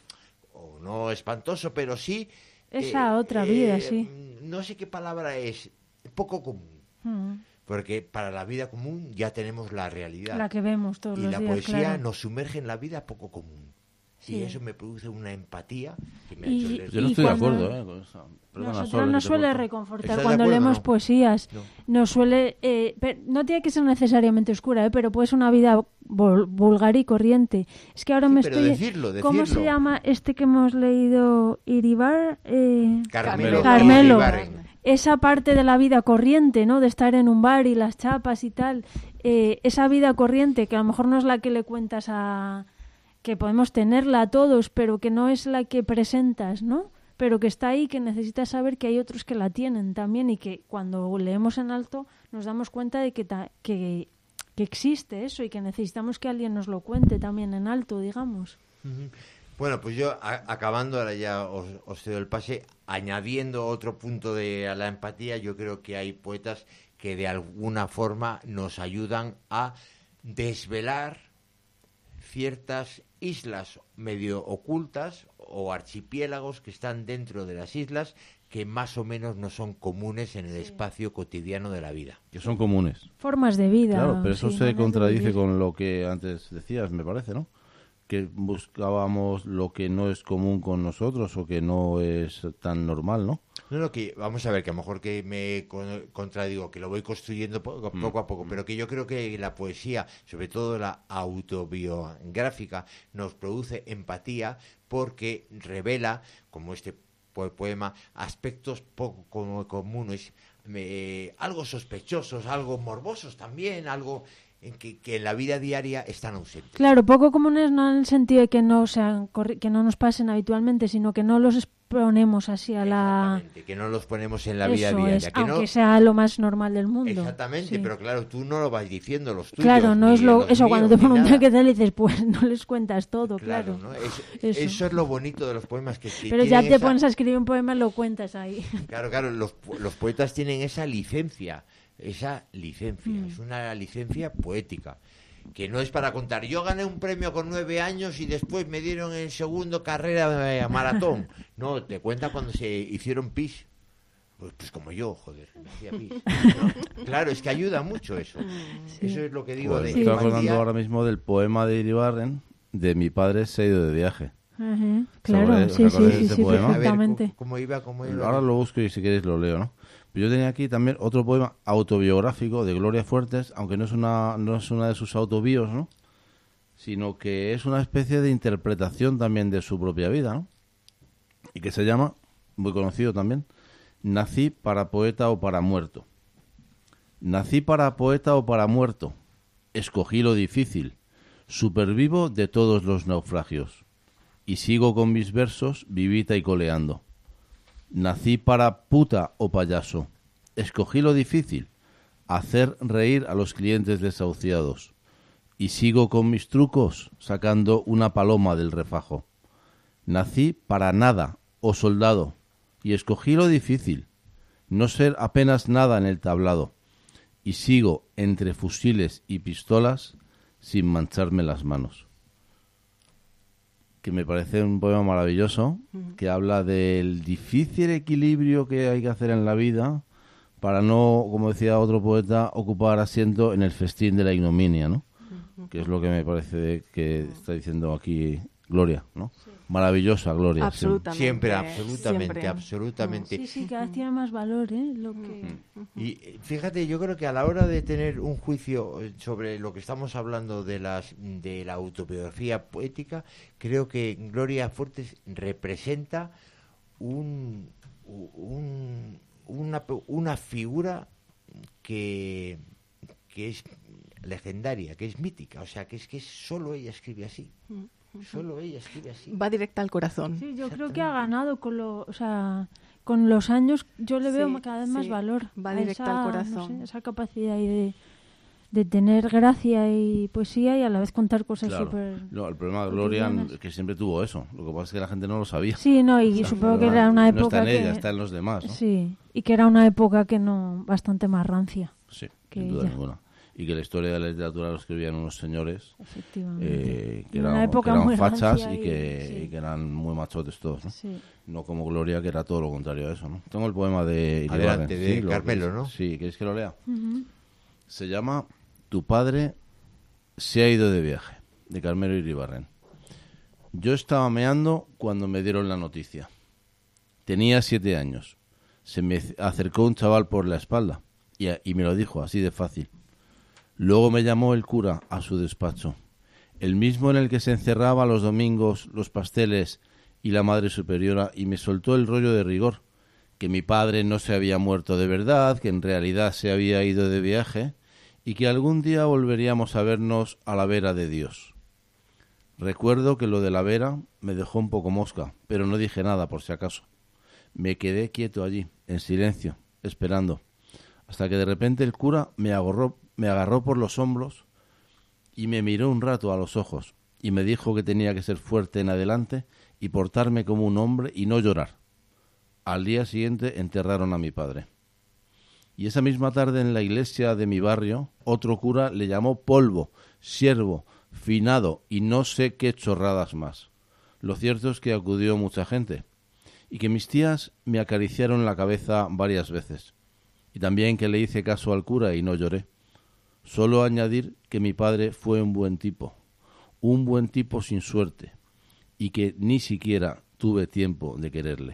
Speaker 4: no espantoso, pero sí...
Speaker 3: Esa otra vida, sí.
Speaker 4: No sé qué palabra es, poco común. Porque para la vida común ya tenemos la realidad.
Speaker 3: La que vemos todos
Speaker 4: y
Speaker 3: los
Speaker 4: la
Speaker 3: días,
Speaker 4: poesía
Speaker 3: claro.
Speaker 4: nos sumerge en la vida poco común.
Speaker 3: Sí.
Speaker 4: Y eso me produce una empatía que me ha
Speaker 3: Y-
Speaker 4: hecho leer.
Speaker 1: Yo no
Speaker 3: Y
Speaker 1: estoy de
Speaker 3: cuando-
Speaker 1: acuerdo con eso. Perdona,
Speaker 3: Nosotros
Speaker 1: Sol,
Speaker 3: nos
Speaker 1: que te
Speaker 3: suele
Speaker 1: corto.
Speaker 3: reconfortar
Speaker 4: ¿Estás de
Speaker 3: cuando
Speaker 4: acuerdo,
Speaker 3: leemos
Speaker 4: no?
Speaker 3: poesías.
Speaker 4: No.
Speaker 3: Nos suele... no tiene que ser necesariamente oscura, pero puede ser una vida vulgar y corriente. Es que ahora
Speaker 4: Sí,
Speaker 3: me
Speaker 4: pero
Speaker 3: estoy...
Speaker 4: decirlo.
Speaker 3: ¿Cómo se llama este que hemos leído? Iribar...
Speaker 4: Carmelo.
Speaker 3: Carmelo.
Speaker 4: Iribarren.
Speaker 3: esa parte de la vida corriente, ¿no? De estar en un bar y las chapas y tal, esa vida corriente que a lo mejor no es la que le cuentas que podemos tenerla a todos, pero que no es la que presentas, ¿no? Pero que está ahí, que necesitas saber que hay otros que la tienen también y que cuando leemos en alto nos damos cuenta de que existe eso y que necesitamos que alguien nos lo cuente también en alto, digamos.
Speaker 4: Bueno, pues yo, acabando, ahora ya os cedo el pase, añadiendo otro punto a la empatía, yo creo que hay poetas que de alguna forma nos ayudan a desvelar ciertas islas medio ocultas o archipiélagos que están dentro de las islas que más o menos no son comunes en el espacio cotidiano de la vida.
Speaker 1: Que son comunes.
Speaker 3: Formas de vida.
Speaker 1: Claro, pero eso
Speaker 3: sí,
Speaker 1: se
Speaker 3: maneras de
Speaker 1: contradice
Speaker 3: vivir.
Speaker 1: con lo que antes decías, me parece, ¿no? Que buscábamos lo que no es común con nosotros o que no es tan normal, ¿no?
Speaker 4: No, que vamos a ver, que a lo mejor que me contradigo, que lo voy construyendo poco a poco, pero que yo creo que la poesía, sobre todo la autobiográfica, nos produce empatía porque revela, como este poema, aspectos poco comunes, algo sospechosos, algo morbosos también, algo en que en la vida diaria están ausentes.
Speaker 3: Claro, poco comunes no en el sentido de que no nos pasen habitualmente, sino que no los exponemos así a la...
Speaker 4: Exactamente, que no los ponemos en la vida
Speaker 3: Eso
Speaker 4: diaria.
Speaker 3: es,
Speaker 4: Que
Speaker 3: aunque
Speaker 4: no...
Speaker 3: sea lo más normal del mundo.
Speaker 4: Exactamente,
Speaker 3: Sí.
Speaker 4: pero claro, tú no lo vas diciendo los tuyos.
Speaker 3: Claro, no
Speaker 4: ni
Speaker 3: es lo
Speaker 4: los
Speaker 3: eso
Speaker 4: míos,
Speaker 3: cuando te
Speaker 4: ni
Speaker 3: preguntan
Speaker 4: nada.
Speaker 3: qué tal dices, pues no les cuentas todo, claro.
Speaker 4: ¿no?
Speaker 3: Eso.
Speaker 4: Eso es lo bonito de los poemas que
Speaker 3: Pero ya
Speaker 4: tienen
Speaker 3: te pones a escribir un poema y lo cuentas ahí.
Speaker 4: Claro, los poetas tienen esa licencia, es una licencia poética, que no es para contar, yo gané un premio con 9 años y después me dieron en segundo carrera de maratón. No, te cuenta cuando se hicieron pis. Pues como yo, joder, me hacía pis. ¿No? Claro, es que ayuda mucho eso. Eso es lo que digo
Speaker 1: Pues
Speaker 4: de
Speaker 1: me estoy acordando
Speaker 4: empatía.
Speaker 1: ahora mismo del poema de Iribarren, de mi padre se ha ido de viaje.
Speaker 3: Ajá, claro,
Speaker 1: ¿Os
Speaker 3: sí,
Speaker 1: acordáis de
Speaker 3: sí,
Speaker 1: ese
Speaker 3: sí,
Speaker 1: poema?
Speaker 4: A ver,
Speaker 3: perfectamente.
Speaker 4: ¿cómo iba?
Speaker 1: Ahora lo busco y si queréis lo leo, ¿no? Pero yo tenía aquí también otro poema autobiográfico de Gloria Fuertes, aunque no es una de sus autobios, ¿no? Sino que es una especie de interpretación también de su propia vida, ¿no? Y que se llama, muy conocido también, Nací para poeta o para muerto. Nací para poeta o para muerto. Escogí lo difícil. Supervivo de todos los naufragios. Y sigo con mis versos vivita y coleando. Nací para puta o payaso. Escogí lo difícil. Hacer reír a los clientes desahuciados. Y sigo con mis trucos sacando una paloma del refajo. Nací para nada o soldado. Y escogí lo difícil. No ser apenas nada en el tablado. Y sigo entre fusiles y pistolas sin mancharme las manos. Que me parece un poema maravilloso, que habla del difícil equilibrio que hay que hacer en la vida para no, como decía otro poeta, ocupar asiento en el festín de la ignominia, ¿no? Que es lo que me parece que está diciendo aquí Gloria, ¿no? Sí. Maravillosa Gloria.
Speaker 5: Absolutamente.
Speaker 4: Siempre, absolutamente,
Speaker 5: siempre.
Speaker 4: absolutamente.
Speaker 3: Sí, sí, cada vez tiene más valor, ¿eh? Lo que...
Speaker 4: Y fíjate, yo creo que a la hora de tener un juicio sobre lo que estamos hablando de la autobiografía poética, creo que Gloria Fuertes representa una figura que es legendaria, que es mítica, o sea, que solo ella escribe así. Solo ella escribe así.
Speaker 5: Va directa al corazón.
Speaker 3: Sí, yo creo que ha ganado con los años, yo le veo
Speaker 5: Sí,
Speaker 3: cada vez más
Speaker 5: sí,
Speaker 3: valor.
Speaker 5: va
Speaker 3: a
Speaker 5: directa
Speaker 3: esa,
Speaker 5: al corazón.
Speaker 3: no sé, esa capacidad ahí de tener gracia y poesía y a la vez contar cosas
Speaker 1: Claro.
Speaker 3: súper...
Speaker 1: No, el problema de Gloria
Speaker 3: cotidianas.
Speaker 1: que siempre tuvo eso. Lo que pasa es que la gente no lo sabía.
Speaker 3: Sí, no, y supongo que era una
Speaker 1: No
Speaker 3: época
Speaker 1: está en
Speaker 3: que...
Speaker 1: ella, está en los demás, ¿no?
Speaker 3: Sí, y que era una época que no... bastante más rancia.
Speaker 1: Sí,
Speaker 3: que
Speaker 1: sin duda
Speaker 3: ella.
Speaker 1: ninguna. Y que la historia de la literatura lo escribían unos señores
Speaker 3: Efectivamente.
Speaker 1: que
Speaker 3: En una
Speaker 1: eran,
Speaker 3: época
Speaker 1: que eran
Speaker 3: muy
Speaker 1: fachas
Speaker 3: rancia
Speaker 1: y que eran muy machotes todos, ¿no?
Speaker 3: Sí.
Speaker 1: No como Gloria, que era todo lo contrario a eso, ¿no? Tengo el poema de Iribarren.
Speaker 4: Adelante, de Carmelo, ¿no?
Speaker 1: Sí, ¿queréis que lo lea?
Speaker 3: Ujú.
Speaker 1: Se llama Tu padre se ha ido de viaje, de Carmelo Iribarren. Yo estaba meando cuando me dieron la noticia. Tenía 7 años. Se me acercó un chaval por la espalda y me lo dijo así de fácil. Luego me llamó el cura a su despacho, el mismo en el que se encerraba los domingos, los pasteles y la madre superiora, y me soltó el rollo de rigor, que mi padre no se había muerto de verdad, que en realidad se había ido de viaje y que algún día volveríamos a vernos a la vera de Dios. Recuerdo que lo de la vera me dejó un poco mosca, pero no dije nada por si acaso. Me quedé quieto allí, en silencio, esperando, hasta que de repente el cura me agarró por los hombros y me miró un rato a los ojos y me dijo que tenía que ser fuerte en adelante y portarme como un hombre y no llorar. Al día siguiente enterraron a mi padre. Y esa misma tarde en la iglesia de mi barrio, otro cura le llamó polvo, siervo, finado y no sé qué chorradas más. Lo cierto es que acudió mucha gente y que mis tías me acariciaron la cabeza varias veces. Y también que le hice caso al cura y no lloré. Solo añadir que mi padre fue un buen tipo sin suerte, y que ni siquiera tuve tiempo de quererle.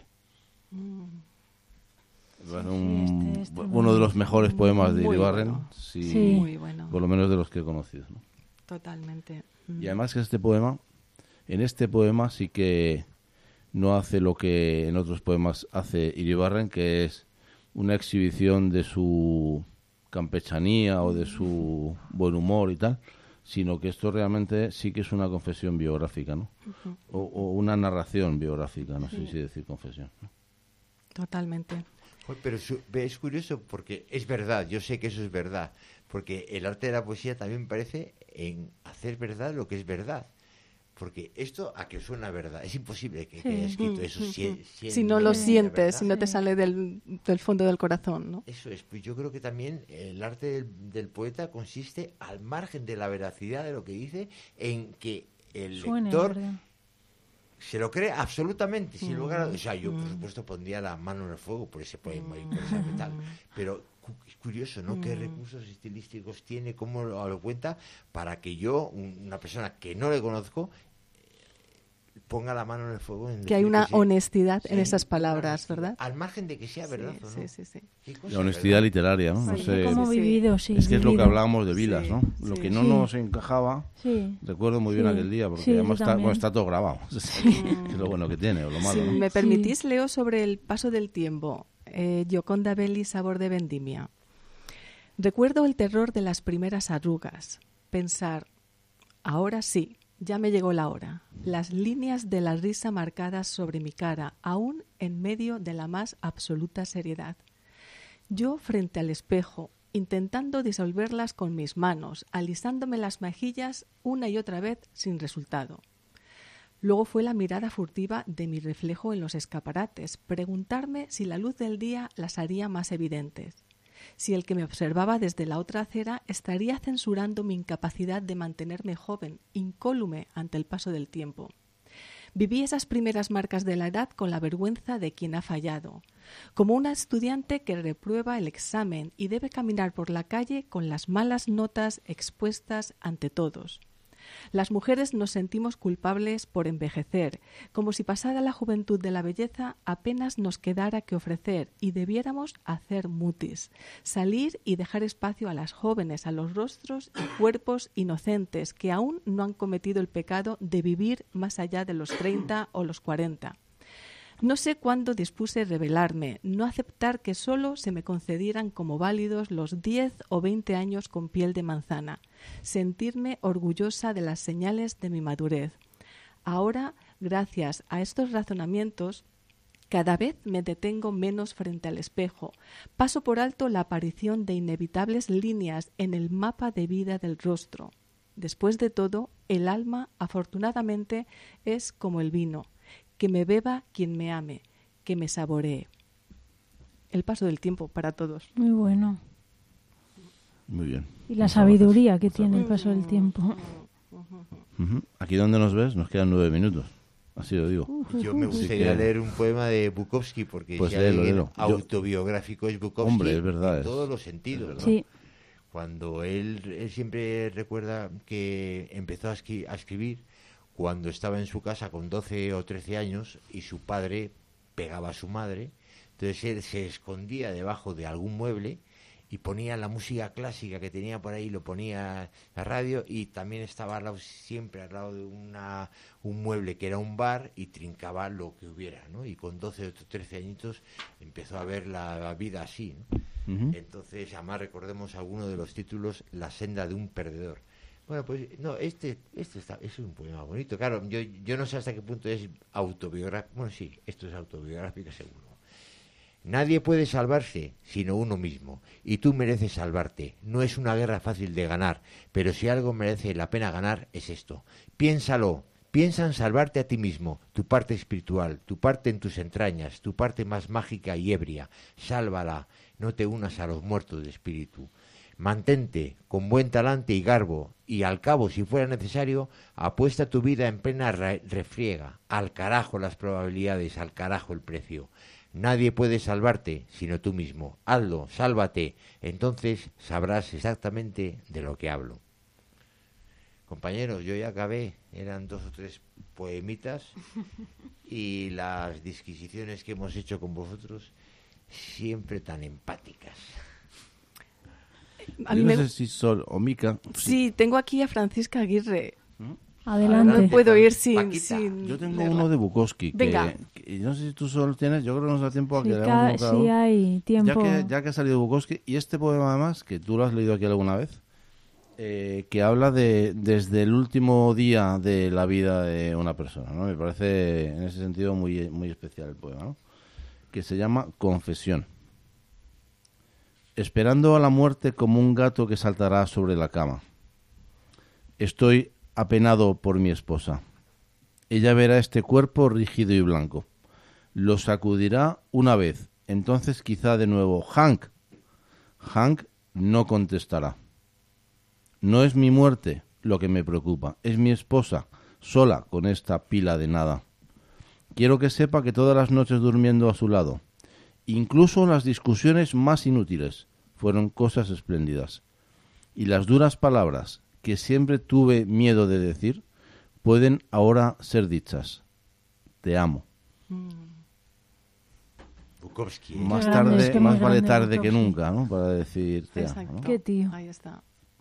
Speaker 1: Bueno, uno de los mejores poemas de
Speaker 5: Muy
Speaker 1: Iribarren,
Speaker 5: bueno.
Speaker 1: sí,
Speaker 5: Muy bueno.
Speaker 1: por lo menos de los que he conocido, ¿no?
Speaker 5: Totalmente.
Speaker 1: Y además que en este poema sí que no hace lo que en otros poemas hace Iribarren, que es una exhibición de su campechanía o de su buen humor y tal, sino que esto realmente sí que es una confesión biográfica, ¿no? O una narración biográfica, no sé si decir confesión, ¿no?
Speaker 5: Totalmente.
Speaker 4: Pero es curioso porque es verdad, yo sé que eso es verdad, porque el arte de la poesía también parece en hacer verdad lo que es verdad. Porque esto a que suena verdad, es imposible que haya escrito eso
Speaker 5: Si no lo sientes,
Speaker 4: ¿verdad?
Speaker 5: si no te sale del fondo del corazón, ¿no?
Speaker 4: Eso es, pues yo creo que también el arte del poeta consiste, al margen de la veracidad de lo que dice, en que el
Speaker 3: Suene,
Speaker 4: lector
Speaker 3: ¿verdad?
Speaker 4: se lo cree absolutamente, sin lugar a... O sea, yo por supuesto pondría la mano en el fuego por ese poema y por esa metal, pero es curioso, ¿no? ¿Qué recursos estilísticos tiene, cómo lo cuenta, para que yo, una persona que no le conozco, ponga la mano en el fuego?
Speaker 5: Que hay una honestidad en esas palabras,
Speaker 4: honestidad,
Speaker 5: ¿verdad?
Speaker 4: al margen de que sea verdad o no.
Speaker 5: Sí.
Speaker 4: Qué cosa,
Speaker 1: La honestidad
Speaker 4: ¿verdad?
Speaker 1: literaria, ¿no? No
Speaker 3: Sí,
Speaker 1: sé,
Speaker 3: como
Speaker 5: Sí.
Speaker 3: vivido, sí.
Speaker 1: es que es lo que
Speaker 3: vivido.
Speaker 1: hablábamos de Vilas,
Speaker 5: Sí,
Speaker 1: ¿no? Lo
Speaker 5: sí.
Speaker 1: que no
Speaker 3: Sí.
Speaker 1: nos encajaba,
Speaker 3: Sí.
Speaker 1: recuerdo muy bien
Speaker 3: Sí.
Speaker 1: aquel día, porque
Speaker 3: Sí, yo
Speaker 1: además
Speaker 3: también.
Speaker 1: está todo grabado. Es lo bueno que tiene, o lo malo,
Speaker 5: Si
Speaker 1: ¿no?
Speaker 5: me
Speaker 3: Sí.
Speaker 5: permitís, leo sobre el paso del tiempo. Gioconda Belli, Sabor de vendimia. Recuerdo el terror de las primeras arrugas. Pensar, ahora sí, ya me llegó la hora. Las líneas de la risa marcadas sobre mi cara, aún en medio de la más absoluta seriedad. Yo frente al espejo, intentando disolverlas con mis manos, alisándome las mejillas una y otra vez sin resultado. Luego fue la mirada furtiva de mi reflejo en los escaparates, preguntarme si la luz del día las haría más evidentes, si el que me observaba desde la otra acera estaría censurando mi incapacidad de mantenerme joven, incólume ante el paso del tiempo. Viví esas primeras marcas de la edad con la vergüenza de quien ha fallado, como una estudiante que reprueba el examen y debe caminar por la calle con las malas notas expuestas ante todos. Las mujeres nos sentimos culpables por envejecer, como si pasada la juventud de la belleza apenas nos quedara que ofrecer y debiéramos hacer mutis, salir y dejar espacio a las jóvenes, a los rostros y cuerpos inocentes que aún no han cometido el pecado de vivir más allá de los 30 o los 40. No sé cuándo dispuse rebelarme, no aceptar que solo se me concedieran como válidos los 10 o 20 años con piel de manzana, sentirme orgullosa de las señales de mi madurez. Ahora, gracias a estos razonamientos, cada vez me detengo menos frente al espejo, paso por alto la aparición de inevitables líneas en el mapa de vida del rostro. Después de todo, el alma, afortunadamente, es como el vino, que me beba quien me ame, que me saboree. El paso del tiempo para todos.
Speaker 3: Muy bueno.
Speaker 1: Muy bien.
Speaker 3: Y la
Speaker 1: Muchas
Speaker 3: sabiduría que
Speaker 1: gracias.
Speaker 3: tiene el paso del tiempo.
Speaker 1: Ujú. Aquí donde nos ves nos quedan 9 minutos. Así lo digo.
Speaker 4: Yo me gustaría
Speaker 1: que-
Speaker 4: leer un poema de Bukowski, porque
Speaker 1: Pues
Speaker 4: si
Speaker 1: léelo,
Speaker 4: alguien
Speaker 1: léelo. Yo-
Speaker 4: autobiográfico es Bukowski.
Speaker 1: Hombre, es verdad,
Speaker 4: en
Speaker 1: es-
Speaker 4: todos los sentidos. ¿no?
Speaker 3: Sí,
Speaker 4: Cuando él siempre recuerda que empezó a escribir cuando estaba en su casa con 12 o 13 años y su padre pegaba a su madre. Entonces él se escondía debajo de algún mueble y ponía la música clásica que tenía por ahí, lo ponía la radio, y también estaba siempre al lado de un mueble que era un bar, y trincaba lo que hubiera, ¿no? Y con 12 o 13 añitos empezó a ver la vida así, ¿no? Entonces, además recordemos alguno de los títulos, La senda de un perdedor. Bueno, pues no, este es un poema bonito. Claro, yo no sé hasta qué punto es autobiográfico. Bueno, sí, esto es autobiográfico seguro. Nadie puede salvarse sino uno mismo, y tú mereces salvarte. No es una guerra fácil de ganar, pero si algo merece la pena ganar es esto. Piénsalo, piensa en salvarte a ti mismo, tu parte espiritual, tu parte en tus entrañas, tu parte más mágica y ebria. Sálvala, no te unas a los muertos de espíritu. Mantente con buen talante y garbo, y al cabo, si fuera necesario, apuesta tu vida en plena refriega. Al carajo las probabilidades, al carajo el precio. Nadie puede salvarte sino tú mismo. Hazlo, sálvate, entonces sabrás exactamente de lo que hablo. Compañeros, yo ya acabé, eran 2 o 3 poemitas, y las disquisiciones que hemos hecho con vosotros, siempre tan empáticas.
Speaker 5: A
Speaker 1: Yo
Speaker 5: mí
Speaker 1: no
Speaker 5: me-
Speaker 1: sé si Sol o Mica.
Speaker 5: Sí, tengo aquí a Francisca Aguirre.
Speaker 3: Adelante.
Speaker 5: No puedo ir
Speaker 4: Paquita.
Speaker 5: sin
Speaker 1: Yo tengo
Speaker 5: leerla.
Speaker 1: uno de Bukowski.
Speaker 5: Venga.
Speaker 1: Que no sé si tú solo tienes, yo creo que nos da tiempo a que
Speaker 3: Sí,
Speaker 1: leamos uno cada
Speaker 3: sí
Speaker 1: uno.
Speaker 3: hay tiempo.
Speaker 1: Ya que ha salido Bukowski, y este poema además, que tú lo has leído aquí alguna vez, que habla desde el último día de la vida de una persona, ¿no? Me parece en ese sentido muy, muy especial el poema, ¿no? Que se llama Confesión. Esperando a la muerte como un gato que saltará sobre la cama. Estoy apenado por mi esposa. Ella verá este cuerpo rígido y blanco. Lo sacudirá una vez, entonces quizá de nuevo, Hank. Hank no contestará. No es mi muerte lo que me preocupa, es mi esposa, sola con esta pila de nada. Quiero que sepa que todas las noches durmiendo a su lado, incluso las discusiones más inútiles, fueron cosas espléndidas. Y las duras palabras que siempre tuve miedo de decir, pueden ahora ser dichas. Te amo.
Speaker 4: Bukowski.
Speaker 1: Más
Speaker 3: grande,
Speaker 1: tarde,
Speaker 3: es que muy
Speaker 1: más vale
Speaker 3: grande
Speaker 1: tarde que
Speaker 3: Bukowski.
Speaker 1: nunca, ¿no? Para decir te amo,
Speaker 5: Exacto.
Speaker 1: ¿no?
Speaker 3: Qué tío.
Speaker 5: Ahí está.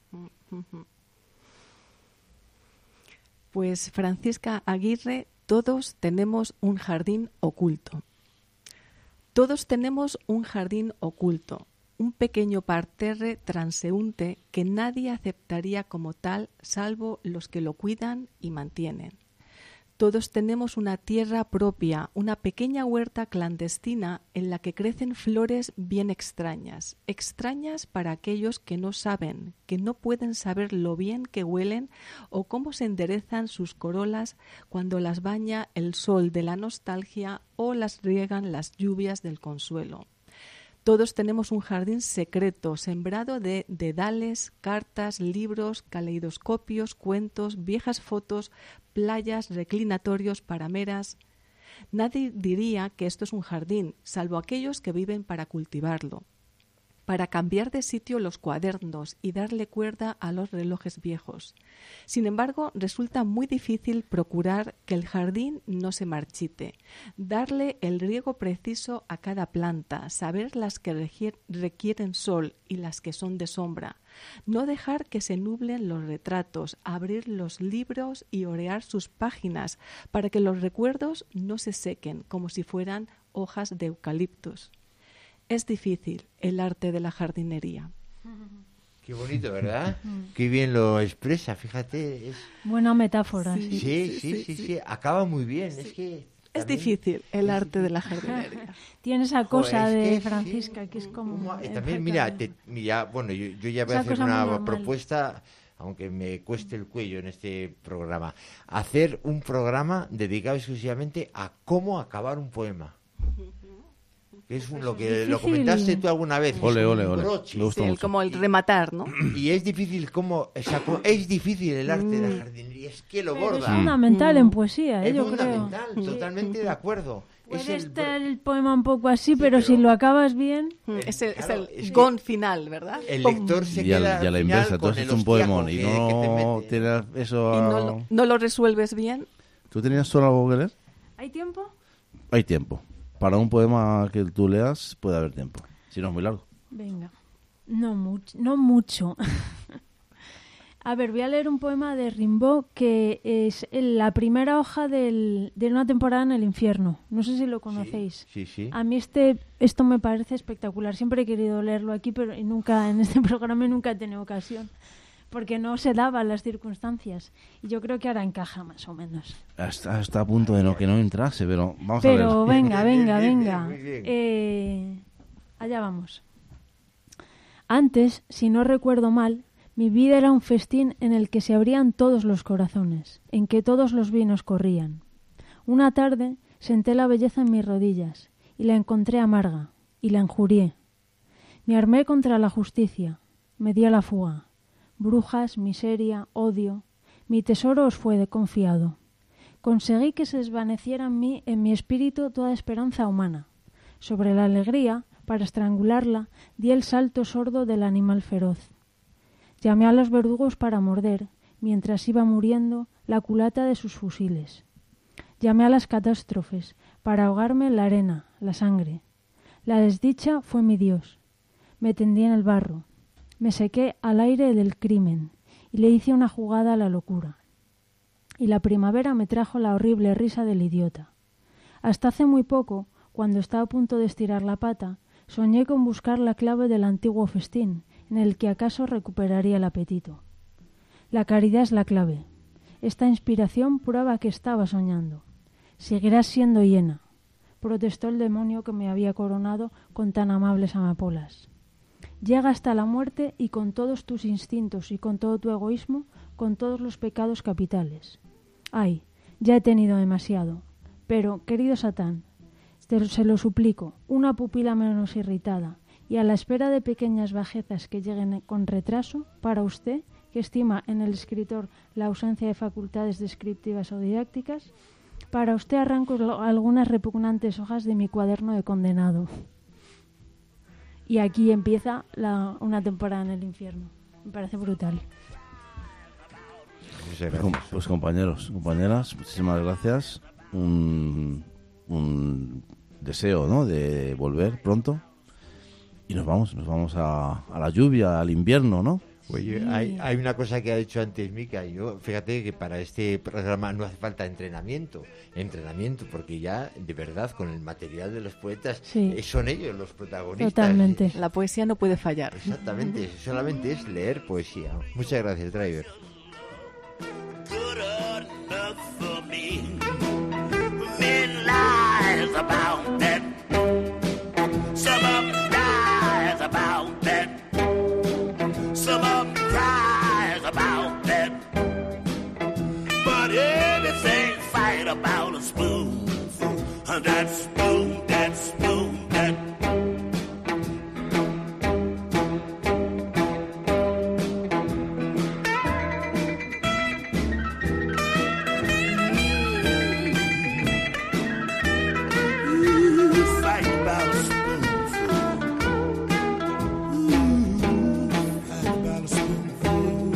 Speaker 5: Pues Francisca Aguirre, todos tenemos un jardín oculto. Todos tenemos un jardín oculto, un pequeño parterre transeúnte que nadie aceptaría como tal salvo los que lo cuidan y mantienen. Todos tenemos una tierra propia, una pequeña huerta clandestina en la que crecen flores bien extrañas, extrañas para aquellos que no saben, que no pueden saber lo bien que huelen o cómo se enderezan sus corolas cuando las baña el sol de la nostalgia o las riegan las lluvias del consuelo. Todos tenemos un jardín secreto, sembrado de dedales, cartas, libros, caleidoscopios, cuentos, viejas fotos, playas, reclinatorios, parameras. Nadie diría que esto es un jardín, salvo aquellos que viven para cultivarlo, para cambiar de sitio los cuadernos y darle cuerda a los relojes viejos. Sin embargo, resulta muy difícil procurar que el jardín no se marchite, darle el riego preciso a cada planta, saber las que requieren sol y las que son de sombra, no dejar que se nublen los retratos, abrir los libros y orear sus páginas para que los recuerdos no se sequen como si fueran hojas de eucaliptus. Es difícil el arte de la jardinería.
Speaker 4: Qué bonito, ¿verdad? Qué bien lo expresa, fíjate.
Speaker 3: Buena metáfora.
Speaker 5: Sí.
Speaker 3: Sí.
Speaker 4: Sí, acaba muy bien. Es que
Speaker 5: Es
Speaker 4: también-
Speaker 5: difícil el arte de la jardinería.
Speaker 3: Tiene esa
Speaker 4: Joder,
Speaker 3: cosa
Speaker 4: es
Speaker 3: de
Speaker 4: que sí.
Speaker 3: Francisca que es como...
Speaker 4: Y también, mira, bueno, yo ya voy a
Speaker 3: Esa
Speaker 4: hacer
Speaker 3: cosa muy
Speaker 4: una
Speaker 3: normal.
Speaker 4: propuesta, aunque me cueste el cuello en este programa. Hacer un programa dedicado exclusivamente a cómo acabar un poema. Que es lo que lo
Speaker 3: difícil.
Speaker 4: comentaste tú alguna vez.
Speaker 1: Ole,
Speaker 4: es un
Speaker 1: ole, ole.
Speaker 4: broche.
Speaker 1: Me gusta
Speaker 5: Sí,
Speaker 1: mucho.
Speaker 5: como el rematar, ¿no?
Speaker 4: Y es difícil es difícil el arte de la jardinería, es que lo
Speaker 3: Pero es
Speaker 4: borda.
Speaker 3: fundamental en poesía,
Speaker 4: Es
Speaker 3: yo creo.
Speaker 4: fundamental, totalmente de acuerdo. Es
Speaker 3: Puede
Speaker 4: el
Speaker 3: estar el poema un poco así, pero
Speaker 4: pero-
Speaker 3: si lo acabas bien...
Speaker 5: Es el,
Speaker 4: Claro,
Speaker 5: es el
Speaker 4: es que
Speaker 5: gon final, ¿verdad?
Speaker 4: el
Speaker 5: Pum.
Speaker 4: lector se
Speaker 1: Y a,
Speaker 4: queda
Speaker 1: y a la
Speaker 4: al final
Speaker 1: inversa, tú
Speaker 4: con
Speaker 1: has
Speaker 4: el
Speaker 1: hecho un
Speaker 4: hostiaco
Speaker 1: poemón y
Speaker 4: que te
Speaker 1: no
Speaker 4: mete.
Speaker 1: tienes eso...
Speaker 5: Y no lo resuelves bien.
Speaker 1: ¿Tú tenías solo algo que leer?
Speaker 3: ¿Hay tiempo?
Speaker 1: Hay tiempo. Para un poema que tú leas puede haber tiempo. Si no es muy largo.
Speaker 3: Venga. No mucho. A ver, voy a leer un poema de Rimbaud que es la primera hoja de una temporada en el infierno. No sé si lo conocéis.
Speaker 4: Sí.
Speaker 3: A mí esto me parece espectacular. Siempre he querido leerlo aquí, pero nunca en este programa nunca he tenido ocasión. Porque no se daban las circunstancias. Y yo creo que ahora encaja más o menos.
Speaker 1: Está a punto de que no entrase, pero vamos a ver.
Speaker 3: Pero venga.
Speaker 4: Muy bien.
Speaker 3: Allá vamos. Antes, si no recuerdo mal, mi vida era un festín en el que se abrían todos los corazones, en que todos los vinos corrían. Una tarde senté la belleza en mis rodillas, y la encontré amarga, y la injurié. Me armé contra la justicia, me di a la fuga. Brujas, miseria, odio, mi tesoro os fue confiado. Conseguí que se desvaneciera en mi espíritu toda esperanza humana. Sobre la alegría, para estrangularla, di el salto sordo del animal feroz. Llamé a los verdugos para morder, mientras iba muriendo, la culata de sus fusiles. Llamé a las catástrofes, para ahogarme en la arena, la sangre. La desdicha fue mi Dios. Me tendí en el barro. Me sequé al aire del crimen y le hice una jugada a la locura. Y la primavera me trajo la horrible risa del idiota. Hasta hace muy poco, cuando estaba a punto de estirar la pata, soñé con buscar la clave del antiguo festín, en el que acaso recuperaría el apetito. La caridad es la clave. Esta inspiración prueba que estaba soñando. Seguirás siendo hiena, protestó el demonio que me había coronado con tan amables amapolas. Llega hasta la muerte y con todos tus instintos y con todo tu egoísmo, con todos los pecados capitales. Ay, ya he tenido demasiado. Pero, querido Satán, se lo suplico, una pupila menos irritada, y a la espera de pequeñas bajezas que lleguen con retraso, para usted, que estima en el escritor la ausencia de facultades descriptivas o didácticas, para usted arranco algunas repugnantes hojas de mi cuaderno de condenado. Y aquí empieza una temporada en el infierno. Me parece brutal.
Speaker 4: Muchas gracias.
Speaker 1: Pues compañeros, compañeras, muchísimas gracias. Un deseo, ¿no?, de volver pronto. Y nos vamos a la lluvia, al invierno, ¿no?
Speaker 4: Oye, hay una cosa que ha dicho antes Mica. Yo, fíjate que para este programa no hace falta entrenamiento, porque ya, de verdad, con el material de los poetas,
Speaker 3: Sí.
Speaker 4: Son ellos los protagonistas.
Speaker 3: Totalmente.
Speaker 5: La poesía no puede fallar.
Speaker 4: Exactamente, solamente es leer poesía. Muchas gracias, Driver.
Speaker 6: Good enough for me. Men lies about that. Some of them lies about that. Some of them cries about that. But everything's fight about a spoonful. That spoon, that spoon, that. Fight about a spoonful. Fight about a spoonful.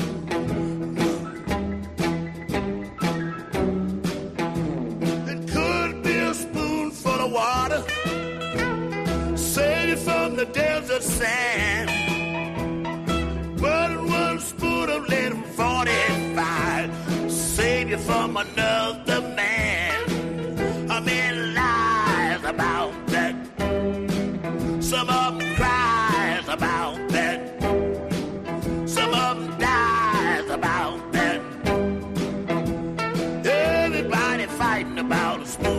Speaker 6: It could be a spoonful of water, save you from the desert sand. But one spoon of lead 45, save you from another man. A man lies about that. Some of them cries about that. Some of them dies about that. Everybody fighting about a spoon.